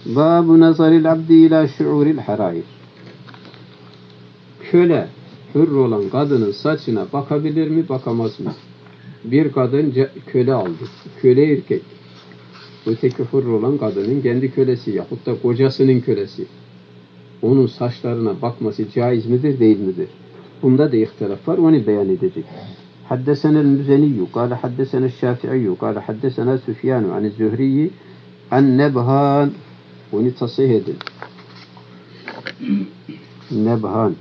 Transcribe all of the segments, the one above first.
Babu nazaril abdi ila şuuril harair. Köle, hür olan kadının saçına bakabilir mi, bakamaz mı? Bir kadın köle aldı. Köle erkek. Öteki hür olan kadının kendi kölesi yahut da kocasının kölesi. Onun saçlarına bakması caiz midir, değil midir? Bunda da ihtilaf var. Onu beyan edecek. Haddesena el-Müzeniyyü, kâle haddesena el-Şafi'iyyü, kâle haddesena Süfyanu an-Zühriyi an-Nebhan. Onu tasih edin. Nebhan.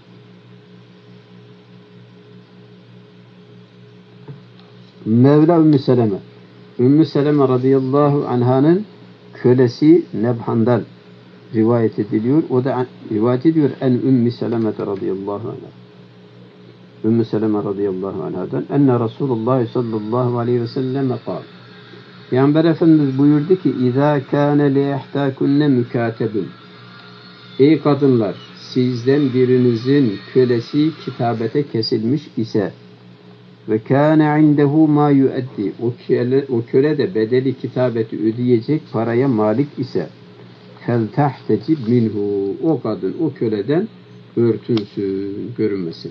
Mevla Ümmü Seleme. Ümmü Seleme radıyallahu anh'ın kölesi Nebhan'dan rivayet ediliyor. O da rivayet ediyor en Ümmü Seleme radıyallahu anh'a. Ümmü Seleme radıyallahu anh'dan enne Resulullah sallallahu aleyhi ve sellem kâl. Peygamber Efendimiz buyurdu ki İzâ kâne li ihtâkunne mükâtebun. Ey kadınlar, sizden birinizin kölesi kitabete kesilmiş ise ve kâne indehu mâ yueddi. O köle de bedeli kitabeti ödeyecek paraya malik ise feltahtecib minhu. O kadın o köleden örtünsün, görünmesin.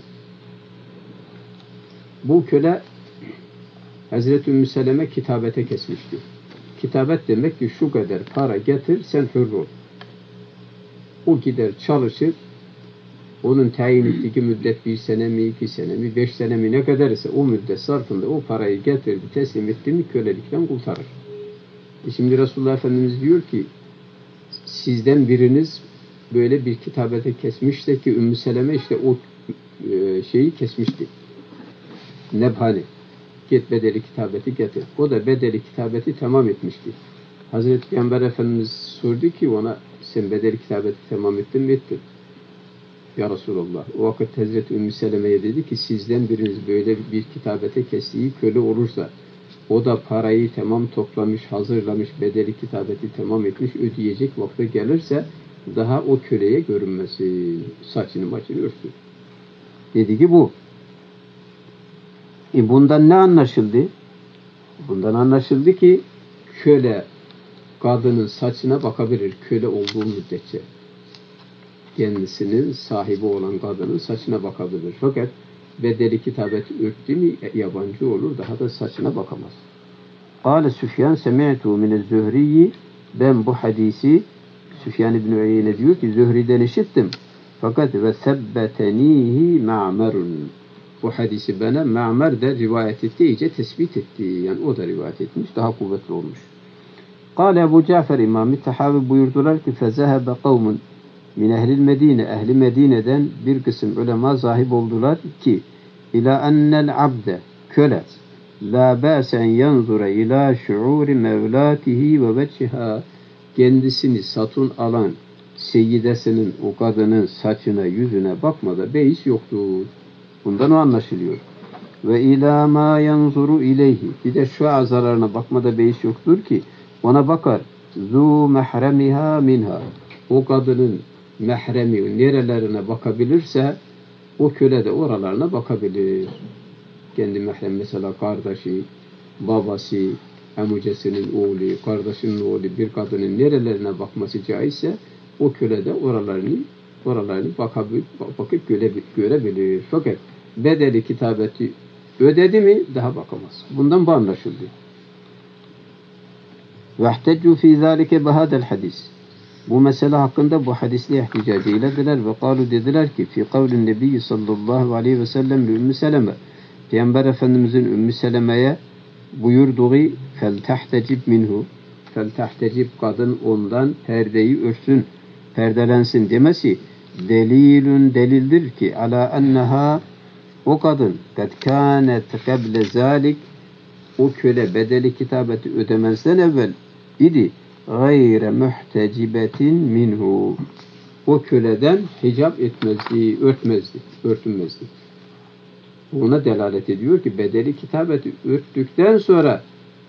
Bu köle Hazreti Ümmü Seleme kitabete kesmişti. Kitabet demek ki şu kadar para getir, sen hür ol. O gider çalışır, onun tayin ettiği müddet 1 sene mi, 2 sene mi, 5 sene mi ne kadar ise o müddet sarfında o parayı getirdi, teslim etti mi kölelikten kurtarır. Şimdi Resulullah Efendimiz diyor ki sizden biriniz böyle bir kitabete kesmişse ki Ümmü Seleme işte o şeyi kesmişti. Nebhani. Git bedeli kitabeti getir. O da bedeli kitabeti tamam etmişti. Hazreti Peygamber Efendimiz sordu ki ona sen bedeli kitabeti tamam ettin mi? Ettin. Ya Resulallah. O vakit Hazreti Ümmü Seleme'ye dedi ki sizden biriniz böyle bir kitabete kestiği köle olursa o da parayı tamam toplamış, hazırlamış, bedeli kitabeti tamam etmiş, ödeyecek vakti gelirse daha o köleye görünmesi, saçını maçını örsün. Dedi ki bu. Bundan ne anlaşıldı? Bundan anlaşıldı ki köle kadının saçına bakabilir köle olduğu müddetçe. Kendisinin sahibi olan kadının saçına bakabilir. Fakat bedeli kitabeti örttü mü yabancı olur, daha da saçına bakamaz. Kâle Süfyan semi'tu minez-Zühriyi. Ben bu hadisi Süfyan İbn Uyeyne diyor ki Zühri'den işittim. Fakat ve sebbetenihi Ma'merun. Bu hadisi bana Ma'mer de rivayet etti, iyice tespit etti. Yani o da rivayet etmiş, daha kuvvetli olmuş. Kâle Ebu Cafer İmam-ı Tahavi buyurdular ki fezehebe kavmun min ehlil Medine, ehli Medine'den bir kısım ulema zahib oldular ki ila ennel abde, köle la ba'sen yanzura ila şuuri mevlatihi ve veçhiha, kendisini satın alan seyyidesinin, o kadının saçına yüzüne bakmada beis yoktur. Bundan o anlaşılıyor. Ve ila ma yanzuru ileyhi, bir de şu azalarına bakmada beis yoktur ki ona bakar. Zu mehremiha minha, o kadının mehremi nerelerine bakabilirse o köle de oralarına bakabilir. Kendi mehrem mesela kardeşi, babası, amcasının oğlu, kardeşinin oğlu bir kadının nerelerine bakması caizse o köle de oralarını bakıp görebilir. Fakat bedeli kitabeti ödedi mi daha bakamaz. Bundan bu anlaşıldı. وَاحْتَجُّوا فِي ذَٰلِكَ بَهَذَا الْحَدِيثِ. Bu mesele hakkında bu hadisle ihticac eylediler ve kalu dediler ki fi kavlin Nebi sallallahu aleyhi ve sellem Ümmü Seleme, Peygamber Efendimizin Ümmü Seleme'ye buyurduğu feltahtecib minhu, feltahtecib kadın ondan perdeyi örtsün, perdelensin demesi delilün delildir ki ala enneha, o kadın kad kânet keble zâlik, o köle bedeli kitabeti ödemezden evvel idi gayre muhtecibetin minhu, o köleden hicap etmezdi, örtünmezdi. Buna delalet ediyor ki bedeli kitabeti örttükten sonra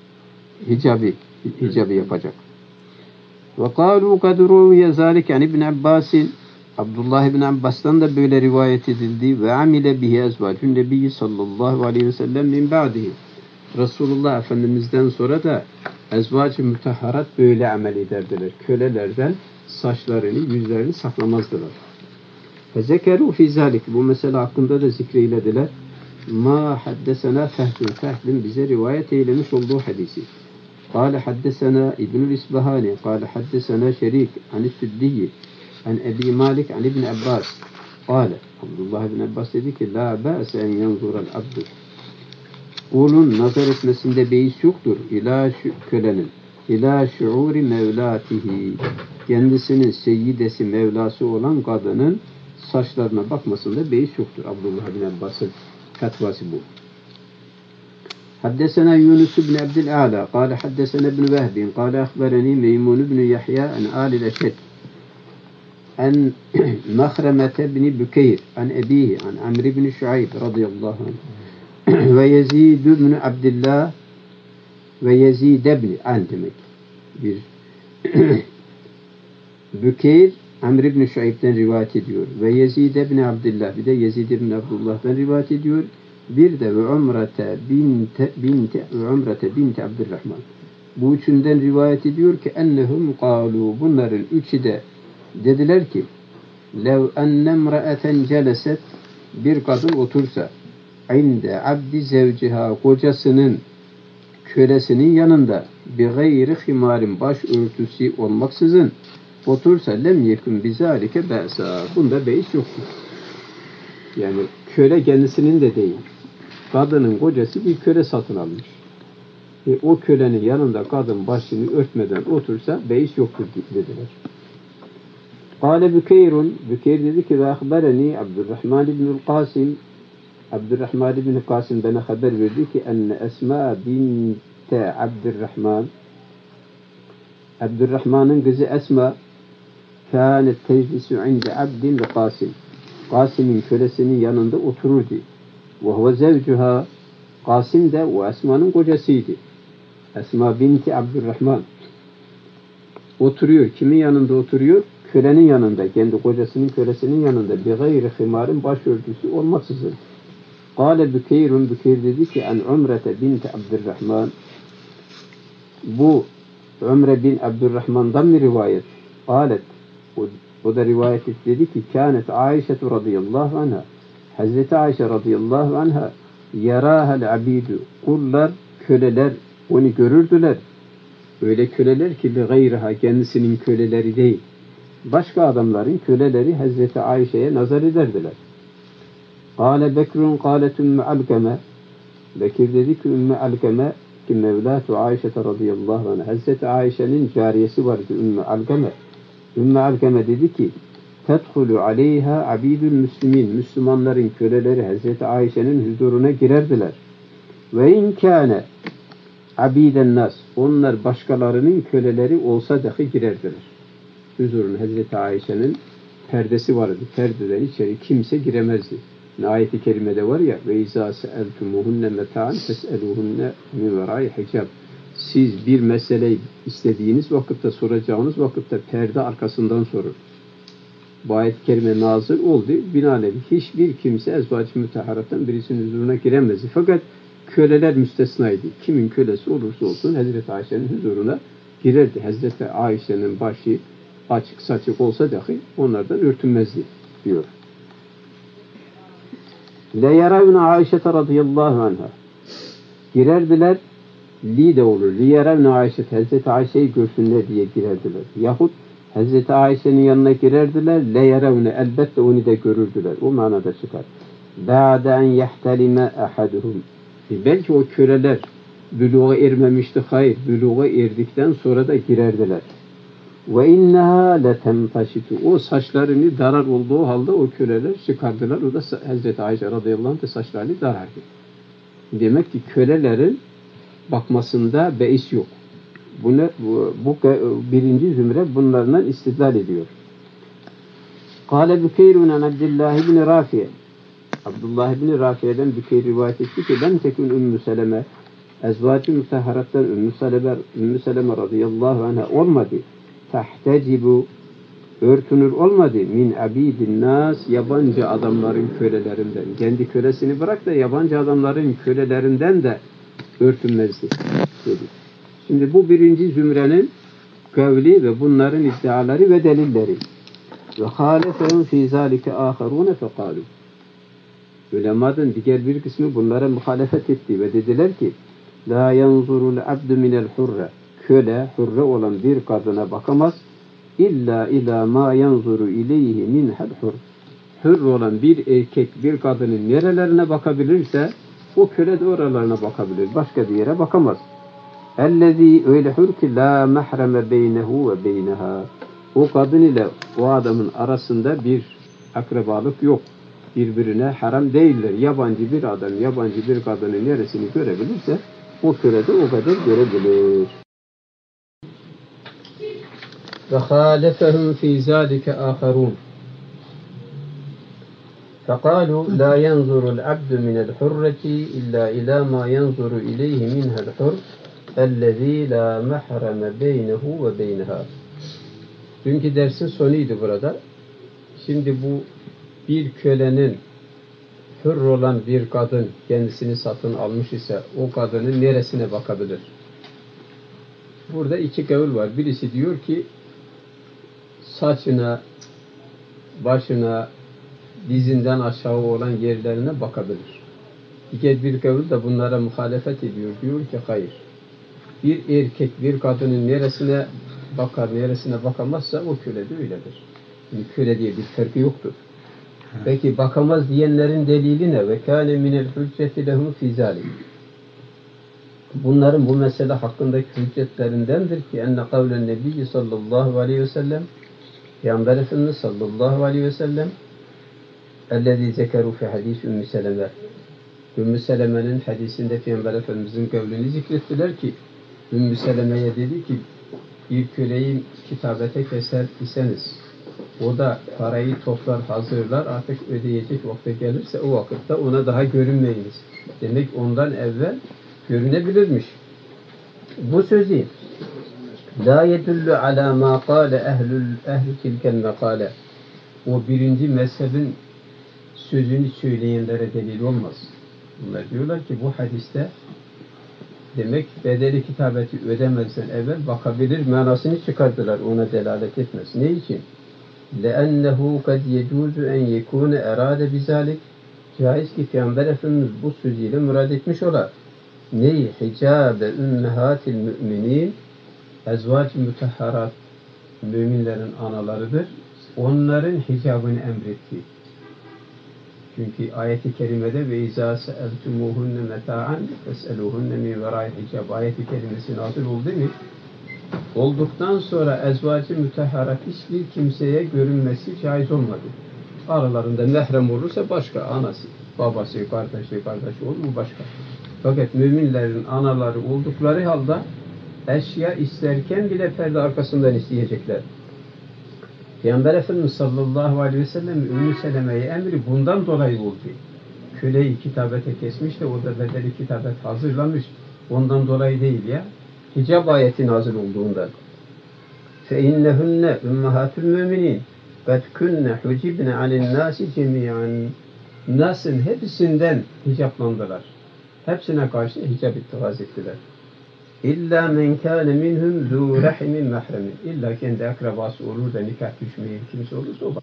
hicabı yapacak. Ve kâlu kad ruviye zâlik an İbn Abbas'in, Abdullah İbn Abbas'tan da böyle rivayet edildi ve amile bihi ezvacun Nebi sallallahu aleyhi ve sellem min ba'dihi. Resulullah Efendimiz'den sonra da ezvacı mütahharat böyle amel ederdiler. Kölelerden saçlarını, yüzlerini saklamazdılar. Fezekeru fi zalik. Bu mesele hakkında da zikreylediler. Ma haddesena Fehdun. Fehdun bize rivayet eylemiş olduğu hadisi. Kâle haddesena İbnül İsbahani. Kâle haddesena Şerik. Ani Süddiyi. An Ebi Malik. An İbn Abbas. Kâle. Abdullah ibn Abbas dedi ki la ba'se en yanzurel abdu. Kulun nazar etmesinde beis yoktur. İlâ kölenin. İlâ şuuri mevlâtihi. Kendisinin seyyidesi, mevlası olan kadının saçlarına bakmasında beis yoktur. Abdullah bin Abbas'ın fetvası bu. Haddesena Yunus bin Abdül'Ala kâle haddesena ibn Vehbin kâle ahbereni Meymun bin Yahya en âlil eşed en Mahremete bin Bükeyr en ebihi en Amr bin Şuayb radıyallahu anh ve Yezid bin Abdullah ve Yezid bin An demek bir Bükeyr Amr ibn Şuayb'den rivayet ediyor. Ve Yezid ibn Abdullah, bir de Yezid ibn Abdullah'dan rivayet ediyor. Bir de ve Umrete binti Abdurrahman. Bu üçünden rivayet ediyor ki ennehum kalu, bunların üçü de dediler ki lev ennemra'eten celeset, bir kadın otursa inde abdi zevciha, kocasının kölesinin yanında bi gayri himarin, baş örtüsü olmaksızın otursa lem yekun bizalike be'sa, bunda beis yoktur. Yani köle kendisinin de değil. Kadının kocası bir köle satın almış. O kölenin yanında kadın başını örtmeden otursa beis yoktur dediler. Kâle Bükeyrun, Bükeyr dedi ki ve ahbereni Abdurrahman ibnül Kasim, Abdurrahman ibn Kasim bana haber verdi ki enne Esma binte Abdurrahman, Abdurrahman'ın kızı Esma kânet teclisu inde abdin ve Kasim, Kasim'in kölesinin yanında otururdu. Ve huve zevcuha, Kasim de o Esma'nın kocasıydı. Esma binti Abdurrahman oturuyor. Kimin yanında oturuyor? Kölenin yanında. Kendi kocasının kölesinin yanında. Bi gayri himarin, başörtüsü olmaksızın. Kâle Bükeyrun, Bükeyr dedi ki en Umrete binti Abdurrahman, bu Umre bin Abdurrahman'dan mı rivayet? Kâlet, o da rivayet etti, dedi ki kânet Ayşe radıyallahu anha, Hazreti Ayşe radıyallahu anha yarâhel abidü, kullar, köleler onu görürdüler. Öyle köleler ki li gayriha, kendisinin köleleri değil, başka adamların köleleri Hazreti Ayşe'ye nazar ederdiler. Kâle Bekrun kâlet Ümmü Alkeme, Bekir dedi ki Ümmü Alkeme ki Mevlâtu Ayşe radıyallahu anh, Hazreti Ayşe'nin cariyesi vardı Ümmü Alkeme. Ümmü Alkeme dedi ki tedhulu aleyha abidül müslimin, Müslümanların köleleri Hazreti Ayşe'nin huzuruna girerdiler. Ve inkâne abiden nas, onlar başkalarının köleleri olsa dahi girerdiler. Huzuruna Hazreti Ayşe'nin perdesi vardı. Perdeden içeri kimse giremezdi. Ayet-i kerimede var ya ve izâ se'eltumuhunne meta'an fes'eluhunne min verâi hicab. Siz bir meseleyi istediğiniz vakitte, soracağınız vakitte perde arkasından sorun. Bu ayet-i kerime nazil oldu. Binaenaleyh hiçbir kimse ezvacı müteharattan birisinin huzuruna giremezdi. Fakat köleler müstesnaydı. Kimin kölesi olursa olsun Hazreti Ayşe'nin huzuruna girerdi. Hazreti Ayşe'nin başı açık saçık olsa dahi onlardan örtünmezdi diyor. Le yaravne Ayşe radıyallahu anha, girerdiler, li de olur. Li yaravne Ayşe, Hazreti Ayşe'yi görsünler diye girerdiler. Yahut Hazreti Ayşe'nin yanına girerdiler, le yaravne, elbette onu da görürdüler. O manada çıkar. Ba'de en yehtelime ahaduhum. Belki o köleler büluğa ermemişti. Hayır, büluğa erdikten sonra da girerdiler. Ve inneha letemtaşitu. O saçlarını darar olduğu halde o köleler çıkardılar. O da Hazreti Ayşe radıyallahu anh saçlarını darardı. Demek ki kölelerin bakmasında beis yok. Bu birinci zümre bunlardan istidlal ediyor. Kâle Bükeyrun en Abdullah ibn Rafiye. Abdullah ibn Rafiye'den Bükeyr rivayet etti ki ben tekün Ümmü Seleme, ezvacı müteharattan Ümmü Seleme radıyallahu anh'a olmadı. Tahtecibu, örtünür olmadı. Min abidin nas, yabancı adamların kölelerinden. Kendi kölesini bırak da yabancı adamların kölelerinden de örtünmezdi dedi. Şimdi bu birinci zümrenin kavli ve bunların iddiaları ve delilleri. Ve halefehum fî zâlike âherûne fekâlû. Ulemanın diğer bir kısmı bunlara muhalefet etti ve dediler ki la yanzurul abdu minel hurre. Köle, hurre olan bir kadına bakamaz. İlla ila ma yanzuru ileyhi minhel hur. Hür olan bir erkek bir kadının nerelerine bakabilirse o köle de oralarına bakabilir. Başka bir yere bakamaz. Ellezî öyle hür ki la mehreme beynehu ve beyneha. O kadın ile o adamın arasında bir akrabalık yok. Birbirine haram değiller. Yabancı bir adam, yabancı bir kadının neresini görebilirse o köle de o kadar görebilir. Ve halefehum fî zâlike âherûn. فقالوا لا ينظر العبد من الحرة إلا إلى ما ينظر إليه منها الحر الذي لا محرم بينه وبينها. Dünkü dersin sonuydu burada. Şimdi bu bir kölenin hür olan bir kadın kendisini satın almış ise o kadının neresine bakabilir? Burada iki kavul var. Birisi diyor ki saçına, başına, dizinden aşağı olan yerlerine bakabilir. Diğer bir kavul da bunlara muhalefet ediyor. Diyor ki hayır. Bir erkek bir kadının neresine bakar, neresine bakamazsa o köle de öyledir. Yani köle diye bir farkı yoktur. Peki bakamaz diyenlerin delili ne? Ve kâne minel hücceti lehum fî zâlik. Bunların bu mesele hakkındaki hüccetlerindendir ki enne kavlen nebiyyi sallallahu aleyhi ve sellem Peygamber Efendimiz sallallahu aleyhi ve sellem ellezî zekerû fi hadîs Ümmü Seleme. Ümmü Seleme'nin hadisinde Peygamber Efendimiz'in kavlini zikrettiler ki Ümmü Seleme'ye dedi ki bir köleyi kitabete keser iseniz o da parayı toplar hazırlar artık ödeyecek vakte gelirse o vakitte ona daha görünmeyiniz. Demek ondan evvel görünebilirmiş. Bu sözü la yedullu ala ma kâle ehlü tilkel mekâle. O birinci mezhebin sözünü söyleyenlere delil olmaz. Bunlar diyorlar ki bu hadiste demek bedeli kitabeti ödemezden evvel bakabilir manasını çıkardılar. Ona delalet etmez. Ne için? لَأَنَّهُ قَدْ يَجُوزُ اَنْ يَكُونَ اَرَادَ بِذَٰلِكِ. Caiz ki Peygamber Efendimiz bu sözüyle murad etmiş olar. Neyi? Hicabe ümmehatil müminin. Ezvac-ı mütehharat müminlerin analarıdır. Onların hicabını emretti. Çünkü ayet-i kerimede ve izâ se'eltumuhunne meta'an fes'eluhunne min verâi hicab ayet-i kerimesi nazil oldu mu? Olduktan sonra ezvacı mütehharat hiçbir kimseye görünmesi caiz olmadı. Aralarında mehrem olursa başka, anası, babası, kardeşi olur mu başka. Fakat müminlerin anaları oldukları halde eşya isterken bile perde arkasından isteyecekler. Peygamber Efendimiz sallallahu aleyhi ve sellem Ümmü Seleme'ye emri bundan dolayı oldu. Köleyi kitabete kesmiş de o da bedeli kitabet hazırlamış. Ondan dolayı değil ya. Hicab ayeti nazil olduğundan. فَاِنَّهُنَّ اُمَّهَاتُ الْمُؤْمِنِينَ قَدْ كُنَّ حُجِبْنَ عَلِ النَّاسِ جَمِيعًا. Nas'ın hepsinden hicaplandılar. Hepsine karşı hicap ittikaz ettiler. İlla men kâne minhum zû rahimin mehremin. İlla kendi akrabası olur da nikah düşmeyen kimse olursa o.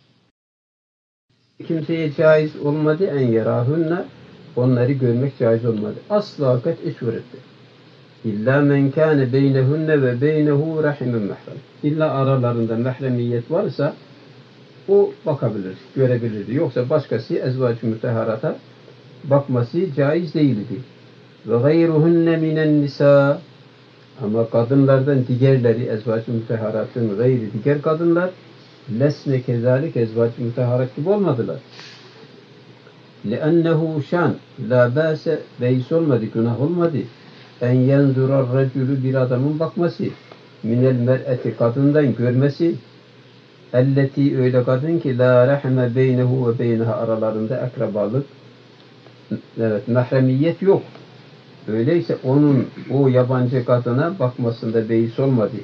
Kimseye caiz olmadı en yerahunna. Onları görmek caiz olmadı. Asla kat eşuretti. İlla men kâne beynehunne ve beynehu rahimin mehrem. İlla aralarında mehremiyet varsa o bakabilir, görebilirdi. Yoksa başkası ezvac-ı müteharata bakması caiz değildi. Ve gayruhunne minen nisa. Ama kadınlardan diğerleri ezvac-ı müteharatın gayri diğer kadınlar lesne kezalik ezvac-ı müteharat gibi olmadılar. لِأَنَّهُ şan la bâse beis olmadı, günah olmadı. En yenzurar racülü bir adamın bakması minel mer'eti kadından görmesi elleti öyle kadın ki la rahme beynehu ve beyneha aralarında akrabalık evet mahremiyet yok. Öyleyse onun o yabancı kadına bakmasında beis olmadı.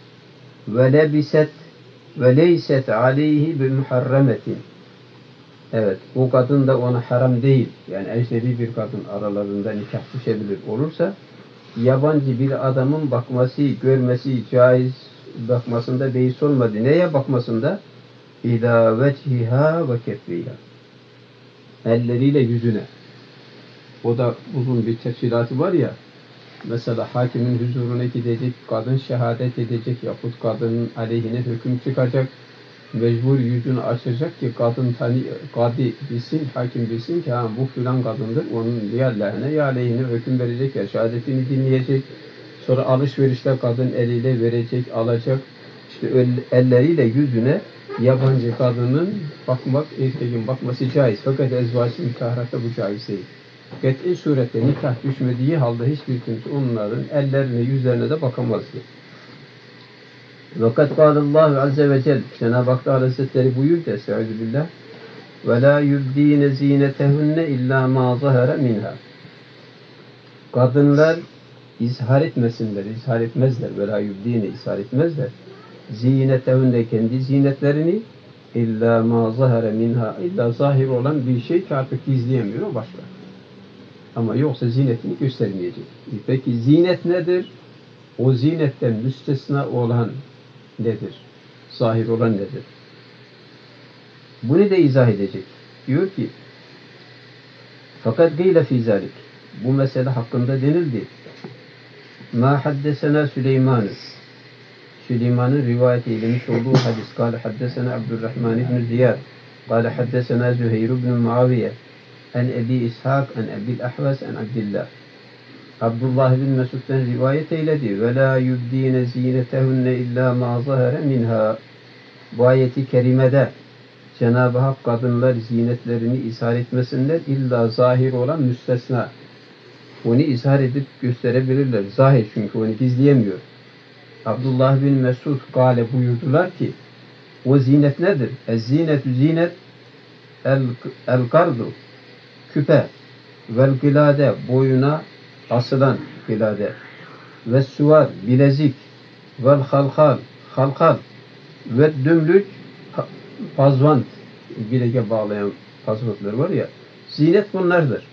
Ve lebiset ve leyset aleyhi bi muharremetin. Evet, o kadın da ona haram değil. Yani ecnebi bir kadın aralarında nikah düşebilir olursa yabancı bir adamın bakması, görmesi caiz, bakmasında beis olmadı. Neye bakmasında? İlâ veciha ve keffiha. Elleriyle yüzüne. O da uzun bir tefsilatı var ya. Mesela hakimin huzuruna gidecek, kadın şehadet edecek yahut kadının aleyhine hüküm çıkacak. Mecbur yüzünü açacak ki kadın kadi bilsin, hakim bilsin ki ha, bu filan kadındır. Onun ya lehine ya aleyhine hüküm verecek ya şehadetini dinleyecek. Sonra alışverişte kadın eliyle verecek, alacak. İşte elleriyle yüzüne yabancı kadının bakmak, erkeğin bakması caiz. Fakat ezvacı nikahratta bu caiz değil. Ket'i surette nikah düşmediği halde hiçbir kimse onların ellerine, yüzlerine de bakamazdı. Fakat kâlallahu azze ve celle, Cenab-ı Hak Hazretleri buyurdu, estaizu billah, وَلَا يُبْد۪ينَ زِينَتَهُنَّ اِلَّا مَا ظَهَرَ مِنْهَا. Kadınlar izhar etmesinler, izhar etmezler. وَلَا يُبْد۪ينَ izhar etmezler. Zinetehunne kendi zinetlerini illa ma zahara minha, illa zahir olan bir şey ki artık gizleyemiyor, o başka. Ama yoksa zinetini göstermeyecek. Peki zinet nedir? O zinetten müstesna olan nedir? Zahir olan nedir? Bunu da izah edecek. Diyor ki fakat gıyle fî zâlik. Bu mesele hakkında denildi. Ma haddesena Süleyman. Süleyman'ın rivayet eylemiş olduğu hadis. Kâle haddesena Abdurrahman ibn Ziyad. Kâle haddesena Züheyr ibn Muaviye. En Ebi İshak, en Ebil Ahvas, en Abdillah. Abdullah bin Mesud'dan rivayet eyledi. Ve la yubdîne zînetehunne illâ mâ zahara minhâ. Bu ayeti kerimede Cenab-ı Hak kadınlar zinetlerini izhar etmesinler, illa zahir olan müstesna. Onu izhar edip gösterebilirler. Zahir, çünkü onu gizleyemiyor. Abdullah bin Mesud gale buyurdular ki o zinet nedir? Ez-zinetü zinet el-kardu küpe vel gılade boyuna asılan gılade ve suvar bilezik vel halkal ve dümlük pazvant bilege bağlayan pazvantlar var ya, zinet bunlardır.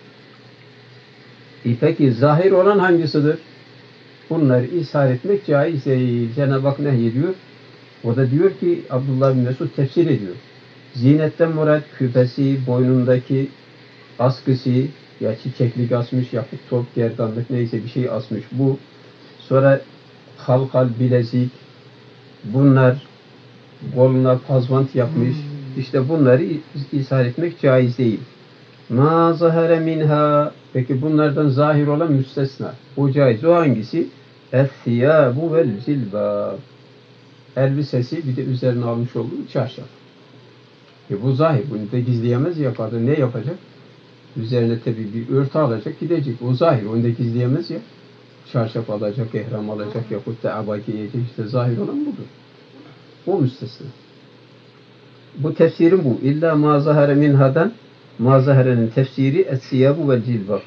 Peki zahir olan hangisidir? Bunları ishar etmek caiz değil. Cenab-ı Hak nehyediyor. O da diyor ki Abdullah bin Mesud tefsir ediyor. Zinetten murad küpesi, boynundaki askısı, ya çiçeklik asmış, yapıp top gerdanlık neyse bir şey asmış bu. Sonra halkal bilezik, bunlar koluna pazvant yapmış. İşte bunları ishar etmek caiz değil. Ma zahare minha. Peki bunlardan zahir olan müstesna. O caiz. O hangisi? Es-siyabu vel zilbab. Elbisesi bir de üzerine almış olduğu çarşaf. Bu zahir. Bunu da gizleyemez ya kadın. Ne yapacak? Üzerine tabi bir örtü alacak, gidecek. O zahir. Onu da gizleyemez ya. Çarşaf alacak, ihram alacak yahut da aba giyecek. İşte zahir olan budur. O müstesna. Bu tefsirin bu. İlla ma zahare minhadan ma zaharenin tefsiri es-siyabu vel cilbab.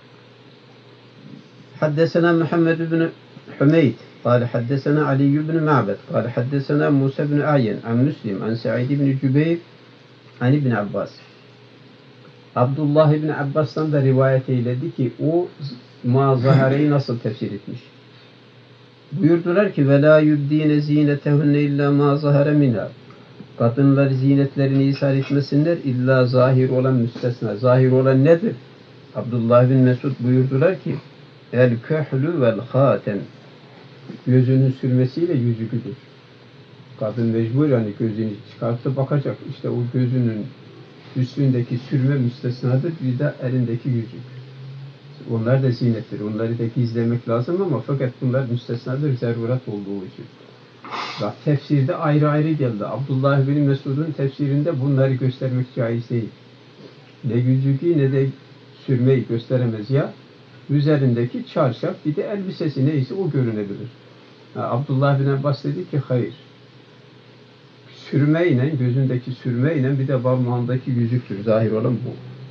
Haddesena Muhammed ibn Hümeyd قال حدثنا علي بن معبد قال حدثنا موسى بن أعين عن مسلم عن سعيد بن جبير عن ابن Abbas. Abdullah ibn Abbas'tan da rivayet eyledi ki o mazahareyi nasıl tefsir etmiş. Buyurdular ki وَلَا يُبْد۪ينَ زِينَتَهُنَّ اِلَّا مَا زَهَرَ مِنْهَا. Kadınlar zinetlerini ishar etmesinler, illa zahir olan müstesna. Zahir olan nedir? Abdullah bin Mesud buyurdular ki el-köhlü vel-hatem. Gözünün sürmesiyle yüzüküdür. Kadın mecbur yani gözünü çıkartıp bakacak. İşte o gözünün üstündeki sürme müstesnadır. Bir de elindeki yüzük. Onlar da zinettir. Onları da gizlemek lazım ama fakat bunlar müstesnadır zaruret olduğu için. Bak tefsirde ayrı ayrı geldi. Abdullah bin Mesud'un tefsirinde bunları göstermek caiz değil. Ne yüzüğü ne de sürmeyi gösteremez ya. Üzerindeki çarşaf bir de elbisesi neyse o görünebilir. Abdullah bin Abbas dedi ki hayır. Sürmeyle, gözündeki sürmeyle bir de parmağındaki yüzüktür. Zahir olan bu.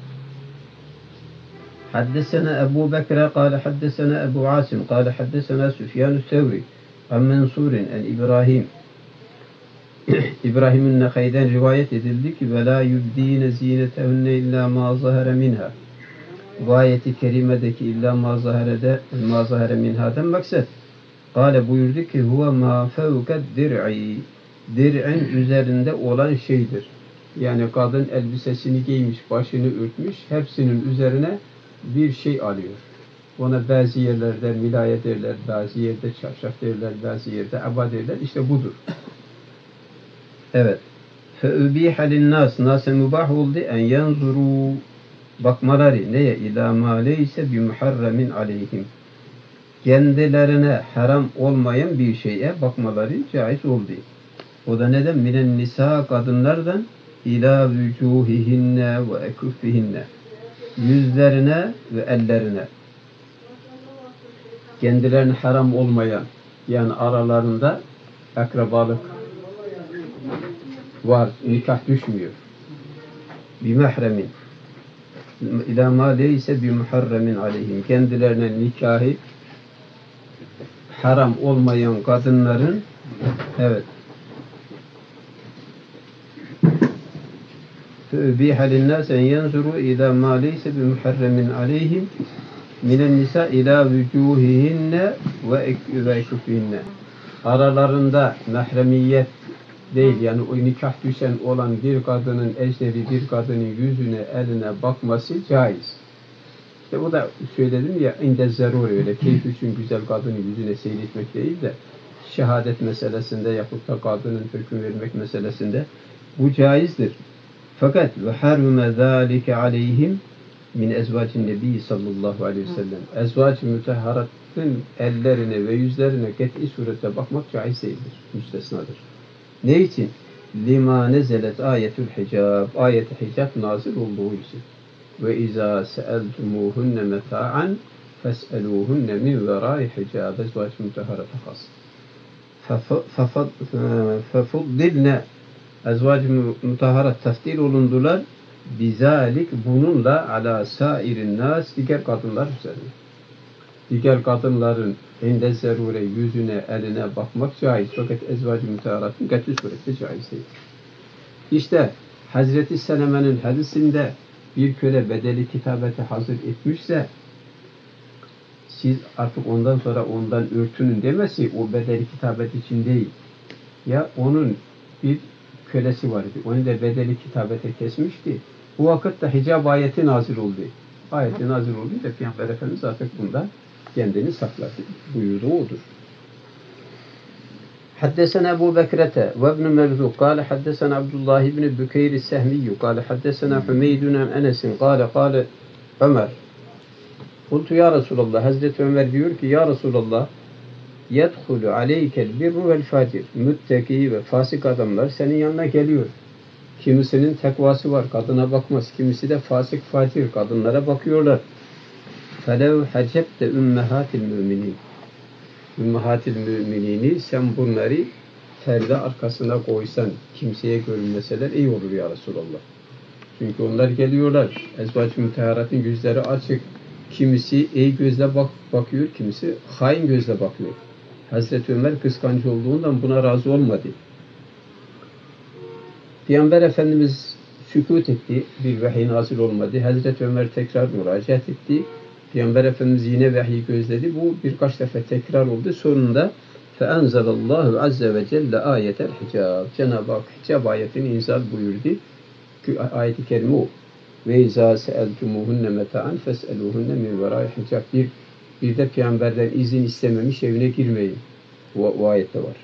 Haddesena Ebu Bekre kâle haddesena Ebu Asim kâle haddesena Süfyan-ı Sevri an Mensur'in en İbrahim İbrahim'in Nehay'den rivayet edildi ki وَلَا يُبْد۪ينَ زِينَتَهُنَّ اِلَّا مَا زَهَرَ مِنْهَا. Bu ayeti kerimedeki illa ma zahare minhaden maksat. Kale buyurdu ki huve ma fevke dir'i. Dir'in üzerinde olan şeydir. Yani kadın elbisesini giymiş, başını örtmüş, hepsinin üzerine bir şey alıyor. Ona bazı yerlerde milaya derler, bazı yerde çarşaf derler, bazı yerde aba derler. İşte budur. Evet. فَاُب۪يحَ لِلنَّاسِ Nâse mübah oldu en yanzuru bakmaları neye? İlâ mâ leyse bimuharremin aleyhim. Kendilerine haram olmayan bir şeye bakmaları caiz oldu. O da neden? Minen nisa kadınlardan ilâ vücûhihinne ve ekuffihinne. Yüzlerine ve ellerine. Kendilerine haram olmayan, yani aralarında akrabalık var, nikah düşmüyor. Bimehremin. İlâ mâ leyse bimuharremin aleyhim. Kendilerine nikahı haram olmayan kadınların evet فَاُب۪يحَ لِلنَّاسَ اَنْ يَنْزُرُوا اِذَا مَا لَيْسَ بِمُحَرَّمٍ عَلَيْهِمْ مِنَ النِّسَاءِ اِلَى وُجُوهِهِنَّ وَاَكُفِهِنَّ. Aralarında mahremiyet değil, yani o nikah düşen olan bir kadının, ecnebi bir kadının yüzüne, eline bakması caiz. İşte o da söyledim ya, inde zerur, öyle keyif için güzel kadının yüzüne seyretmek değil de şehadet meselesinde yahut da kadının hüküm vermek meselesinde bu caizdir. Fakat ve harrume zâlike aleyhim min ezvacin nebi sallallahu aleyhi ve sellem. Ezvac-ı mütehharatın ellerine ve yüzlerine ket'i surete bakmak caiz değildir, müstesnadır. Ne için? Lima nezelet ayetül hicab. Ayet-i hicab nazil olduğu için. Ve izâ seeltumuhunne meta'an fes'elûhunne min verâi hicab. Ezvac-ı mütehharata has. Fefuddilne ezvac-ı mutahharat teftil olundular. Bizalik bununla ala sairin nas diğer kadınlar üzerine. Diğer kadınların inde zerure yüzüne, eline bakmak caiz. Fakat ezvac-ı mutahharatın kat'i surette caiz değil. İşte Hazreti Seleme'nin hadisinde bir köle bedeli kitabeti hazır etmişse siz artık ondan sonra ondan örtünün demesi o bedeli kitabet için değil. Ya onun bir kölesi vardı. Onu da bedeli kitabete kesmişti. Bu vakitte hicab ayeti nazil oldu. Ayeti nazil oldu da Peygamber Efendimiz artık bunda kendini sakladı. Buyurduğu odur. حدثنا أبو بكرة وابن مرزوق قال حدثنا عبد الله بن بكير السهمي قال حدثنا حميد عن أنس قال قال عمر قلت يا رسول الله Hazreti Ömer diyor ki ya Resulallah yedhulu aleykel birru vel facir. Mütteki ve fasık adamlar senin yanına geliyor. Kimisinin tekvası var, kadına bakmaz. Kimisi de fasık facir, kadınlara bakıyorlar. Felev hacebte ümmehatil müminin. Ümmehatil müminini sen bunları perde arkasına koysan, kimseye görünmeseler iyi olur ya Resulallah. Çünkü onlar geliyorlar. Ezvac-ı mütehharatın yüzleri açık. Kimisi iyi gözle bakıyor, kimisi hain gözle bakıyor. Hazreti Ömer kıskanç olduğundan buna razı olmadı. Peygamber Efendimiz sükût etti. Bir vahiy nazil olmadı. Hazreti Ömer tekrar müracaat etti. Peygamber Efendimiz yine vahiy gözledi. Bu birkaç defa tekrar oldu. Sonunda فَاَنْزَلَ اللّٰهُ عَزَّ وَجَلَّ آيَةَ الْحِجَابِ Cenab-ı Hak hicab ayetini inzal buyurdu. Ayet-i kerime o. وَاِذَا سَأَلْتُمُوهُنَّ مَتَعًا فَاسْأَلُوهُنَّ مِنْ وَرَاءِ حِجَابِ Bir de Peygamberden izin istememiş evine girmeyin. O ayette var.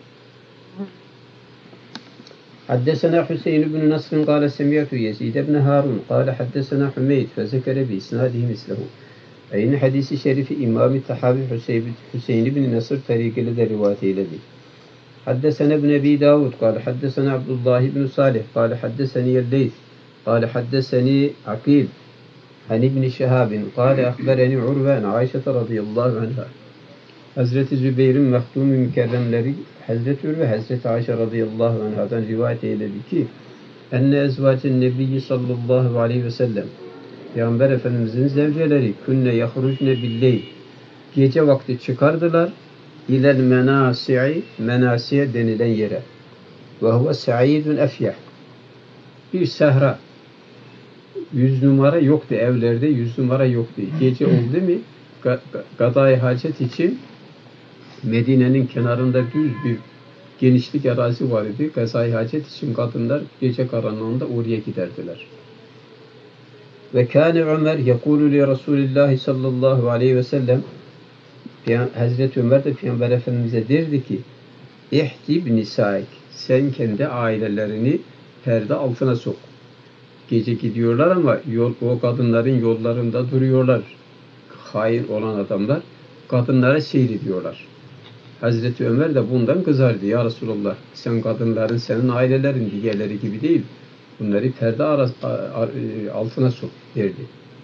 حدثنا حسين بن نصر قال سمعت يزيد بن هارون قال حدثنا حميد فذكر بإسناده مثله. Aynı hadisi şerifi İmam-ı Tahavi Hüseyin bin Nasır tarikiyle de rivayet eyledi. Haddesena ibn Ebi Davud قال حدثنا عبد الله بن صالح قال حدثني الليث قال حدثني عقيل عن ابن شهاب قال أخبرني عروة عن عائشة رضي الله عنها. Hazreti Zübeyir'in mehdûm-i mükerremleri Hazreti Ürve, Hazreti Ayşe radıyallahu anhadan rivayet eyledi ki enne ezvacen nebiyyi sallallahu aleyhi ve sellem Peygamber Efendimizin zevceleri künne yahrucne billeyl gece vakti çıkardılar ilel menasi'i menasiye denilen yere. ve huve sa'idun efyah. Bir sahra. 100 numara yoktu evlerde, 100 numara yoktu. Gece oldu mu gadai hacet için Medine'nin kenarında düz bir genişlik arazi var idi. Gadai hacet için kadınlar gece karanlığında oraya giderdiler. Ve kâne Ömer yekûlü li Resulillahi sallallahu aleyhi ve sellem, Hazreti Ömer de Peygamber Efendimiz'e derdi ki İhtib nisaik, sen kendi ailelerini perde altına sok. Gece gidiyorlar ama o kadınların yollarında duruyorlar. Hain olan adamlar kadınlara seyrediyorlar. Hazreti Ömer de bundan kızardı. Ya Resulallah, sen kadınların, senin ailelerin diğerleri gibi değil. Bunları perde altına sok derdi.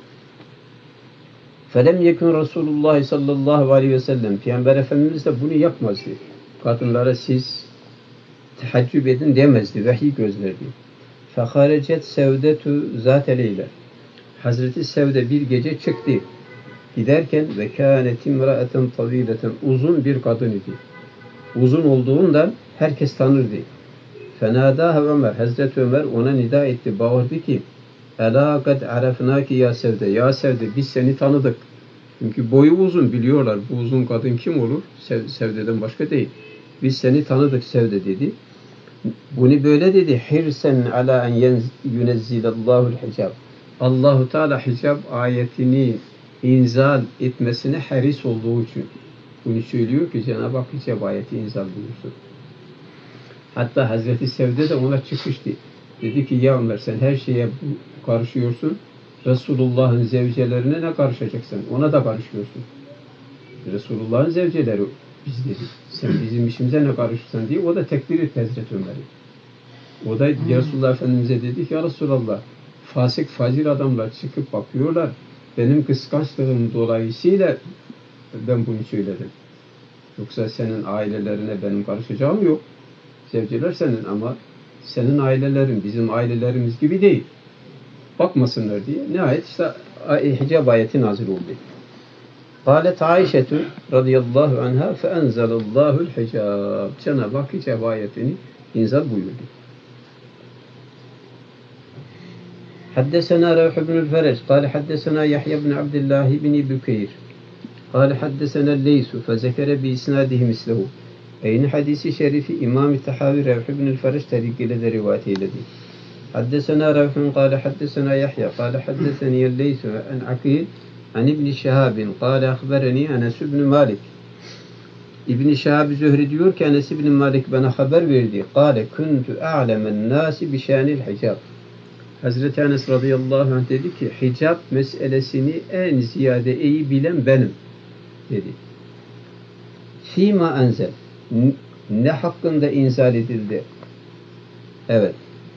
Felem yekun Resulullah sallallahu aleyhi ve sellem, Peygamber Efendimiz de bunu yapmazdı. Kadınlara siz tehaccüb edin demezdi. Vahiy gözlerdi. Feharecet Sevdetu zâte leyle. Hazreti Sevde bir gece çıktı. Giderken ve kânet imra'eten tavîleten, uzun bir kadın idi. Uzun olduğundan herkes tanırdı. Fenâdâhe Ömer, Hazreti Ömer ona nida etti, bağırdı ki Elâ kad arefnâki ya Sevde. Ya Sevde, biz seni tanıdık. Çünkü boyu uzun, biliyorlar. Bu uzun kadın kim olur? Sevde'den başka değil. Biz seni tanıdık Sevde dedi. Bunu böyle dedi. Hirsen ala en yunezzilallahu hicab. Allahu Teala hicab ayetini inzal etmesine haris olduğu için bunu söylüyor ki Cenab-ı Hak hicab ayeti inzal buyursun. Hatta Hazreti Sevde de ona çıkıştı. Dedi ki ya Ömer, sen her şeye karışıyorsun. Resulullah'ın zevcelerine ne karışacaksın? Ona da karışıyorsun. Resulullah'ın zevceleri biz dedi. Sen bizim işimize ne karışırsan diye o da tekbir etti Hazreti Ömer'i. O da Resulullah Efendimiz'e dedi ki ya Resulallah, fasık facir adamlar çıkıp bakıyorlar. Benim kıskançlığım dolayısıyla ben bunu söyledim. Yoksa senin ailelerine benim karışacağım yok. Zevceler senin ama senin ailelerin bizim ailelerimiz gibi değil. Bakmasınlar diye. Nihayet işte hicab ayeti nazil oldu. Kâlet Aişetü radıyallahu anha feenzelallahu hicab. Cenab-ı Hak hicab ayetini inzal buyurdu. حدثنا روح بن الفرج قال حدثنا يحيى بن عبد الله بن بكير قال حدثنا الليث فذكر بإسناده مثله. Aynı hadisi şerifi İmam-ı Tahavi Revh ibn-i Feriş tarikiyle de rivayet eyledi. Haddesena Revh'un kâle haddesena Yahya kâle haddeseni Leysu en Akil an İbn-i Şehabin kâle ahbereni Enes ibn Malik. İbn-i Şehab-ı Zühri diyor ki Enes ibn Malik bana haber verdi. Kâle kuntu a'lemen nâsi bişânil hicab. Hazreti Enes radıyallahu anh dedi ki hicab meselesini en ziyade iyi bilen benim dedi. Fîmâ enzel, ne hakkında inzal edildi? Evet.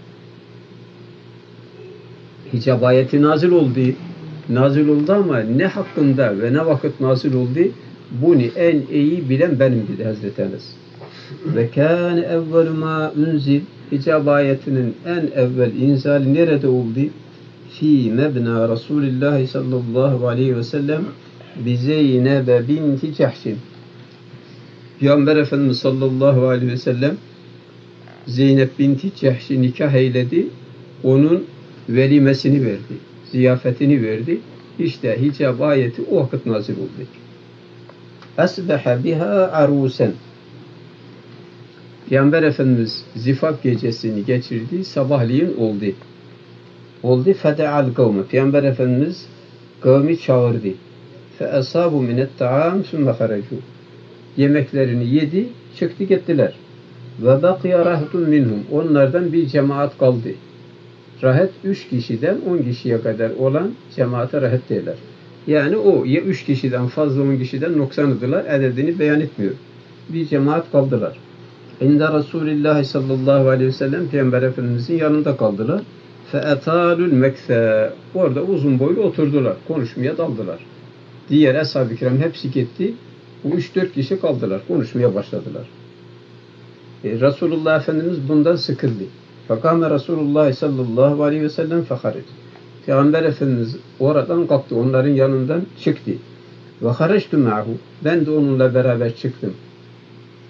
Hicab ayeti nazil oldu. Nazil oldu ama ne hakkında ve ne vakit nazil oldu? Bunu en iyi bilen benim dedi Hazreti Enes. Ve kâne evvelu mâ unzil, hicab ayetinin en evvel inzali nerede oldu? Fî mebnâ Resulillahi sallallahu aleyhi ve sellem bi Zeynebe binti Cahşin. Peygamber Efendimiz sallallahu aleyhi ve sellem Zeynep binti Cahş'i nikah eyledi. Onun velimesini verdi. Ziyafetini verdi. İşte hicab ayeti o vakit nazil oldu. Asbaha biha arusen. Peygamber Efendimiz zifaf gecesini geçirdi. Sabahleyin oldu. Oldu fede'al kavme. Peygamber Efendimiz kavmi çağırdı. Fe asabu minet ta'am sümme haracu. Yemeklerini yedi, çıktı gittiler. Ve bakiya rahatun minhum. Onlardan bir cemaat kaldı. Rahat 3 kişiden 10 kişiye kadar olan cemaate rahat derler. Yani o ya 3 kişiden fazla 10 kişiden noksanıdılar. Adedini beyan etmiyor. Bir cemaat kaldılar. İnde Resulullah sallallahu aleyhi ve sellem Peygamber Efendimizin yanında kaldılar. Fe'etalul mekse. Orada uzun boylu oturdular. Konuşmaya daldılar. Diğer ashab-ı kiram hepsi gitti. Bu 3-4 kişi kaldılar. Konuşmaya başladılar. Resulullah Efendimiz bundan sıkıldı. Fakame Resulullah sallallahu aleyhi ve sellem feharic. Peygamber Efendimiz oradan kalktı. Onların yanından çıktı. Ve hareçtu ma'hu. Ben de onunla beraber çıktım.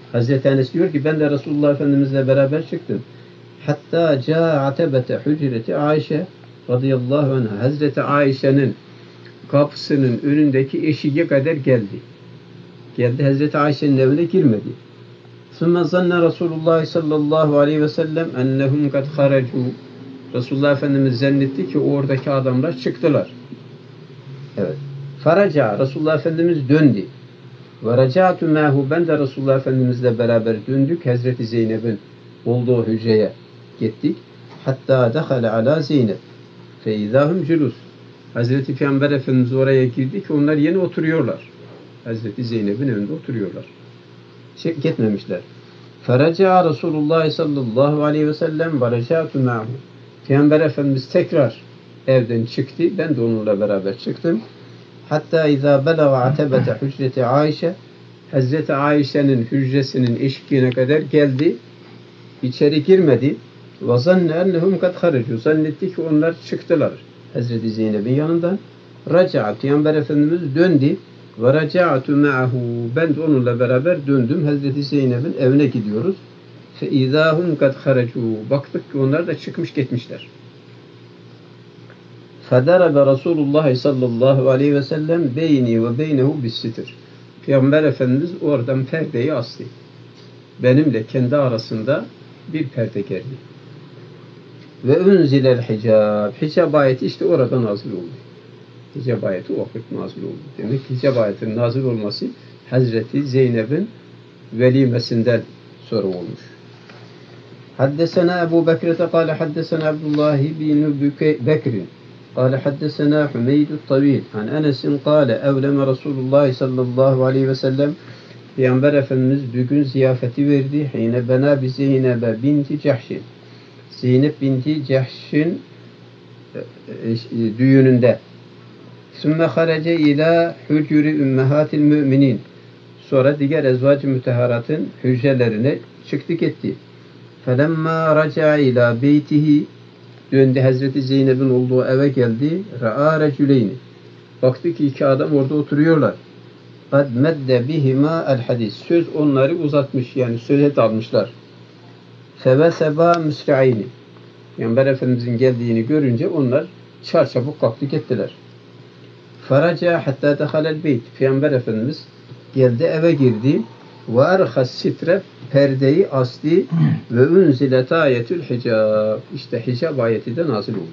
Hazreti Enes diyor ki ben de Resulullah Efendimizle beraber çıktım. Hatta ca atebete hücreti Ayşe radıyallahu anha. Hazreti Ayşe'nin kapısının önündeki eşiğe kadar geldi. Geldi Hazreti Ayşe'nin evine girmedi. Sümme zanne Resulullah sallallahu aleyhi ve sellem ennehum kad haracu. Resulullah Efendimiz zannetti ki oradaki adamlar çıktılar. Evet. Faraca Resulullah Efendimiz döndü. Ve raca'tu ma'hu, ben de Resulullah Efendimizle beraber döndük. Hazreti Zeynep'in olduğu hücreye gittik. Hatta dehale ala Zeynep. Fe izahum culus. Hazreti Peygamber Efendimiz oraya girdi ki onlar yeni oturuyorlar. Hazreti Zeynep'in evinde oturuyorlar. Gitmemişler. Feraca Resulullah sallallahu aleyhi ve sellem ve raca'tu ma'hu. Peygamber Efendimiz tekrar evden çıktı. Ben de onunla beraber çıktım. Hatta izâ belâga atebete hücreti Ayşe. Hazreti Ayşe'nin hücresinin eşiğine kadar geldi. İçeri girmedi. Ve zanne ennehum kad haracu. Zannetti ki onlar çıktılar. Hazreti Zeynep'in yanından. Raca'a. Peygamber Efendimiz döndü. Ve raca'tu ma'ahu. Ben de onunla beraber döndüm. Hazreti Zeynep'in evine gidiyoruz. Fe izâhum kad haracu. Baktık ki onlar da çıkmış gitmişler. Fedarabe Resulullah sallallahu aleyhi ve sellem beyni ve beynehu bis-sitir. Peygamber Efendimiz oradan perdeyi astı. Benimle kendi arasında bir perde geldi. Ve unzilel hicab. Hicab ayeti işte orada nazil oldu. Hicab ayeti o vakit nazil oldu. Demek ki hicab ayetinin nazil olması Hazreti Zeynep'in velimesinden sonra olmuş. Haddesena Ebu Bekir'te kâle haddesena Abdullah bin Bekir'in قال حدثنا حميد الطويل عن أنس قال أولم رسول الله صلى الله عليه وسلم Peygamber Efendimiz bir gün ziyafeti verdi. Hine bena bi Zeynep binti Cahşin. Zeynep binti Cahşin düğününde. Sümme harece ila hücuri ümmehatil müminin. Sonra diğer ezvacı müteharatın hücrelerine çıktı gitti. Felemma raca ila beytihi. Döndü Hazreti Zeynep'in olduğu eve geldi. Ra'a reculeyni. Baktı ki iki adam orada oturuyorlar. Kad medde bihima el hadis. Söz onları uzatmış, yani söze dalmışlar. Feveseba müsri'ayni. Peygamber Efendimizin geldiğini görünce onlar çarçabuk kalktı gittiler. Faraca hatta dehalel beyt. Peygamber Efendimiz geldi, eve girdi. Ve erhas sitre, perdeyi astı ve unzilet ayetül hicab. İşte hicab ayeti de nazil oldu.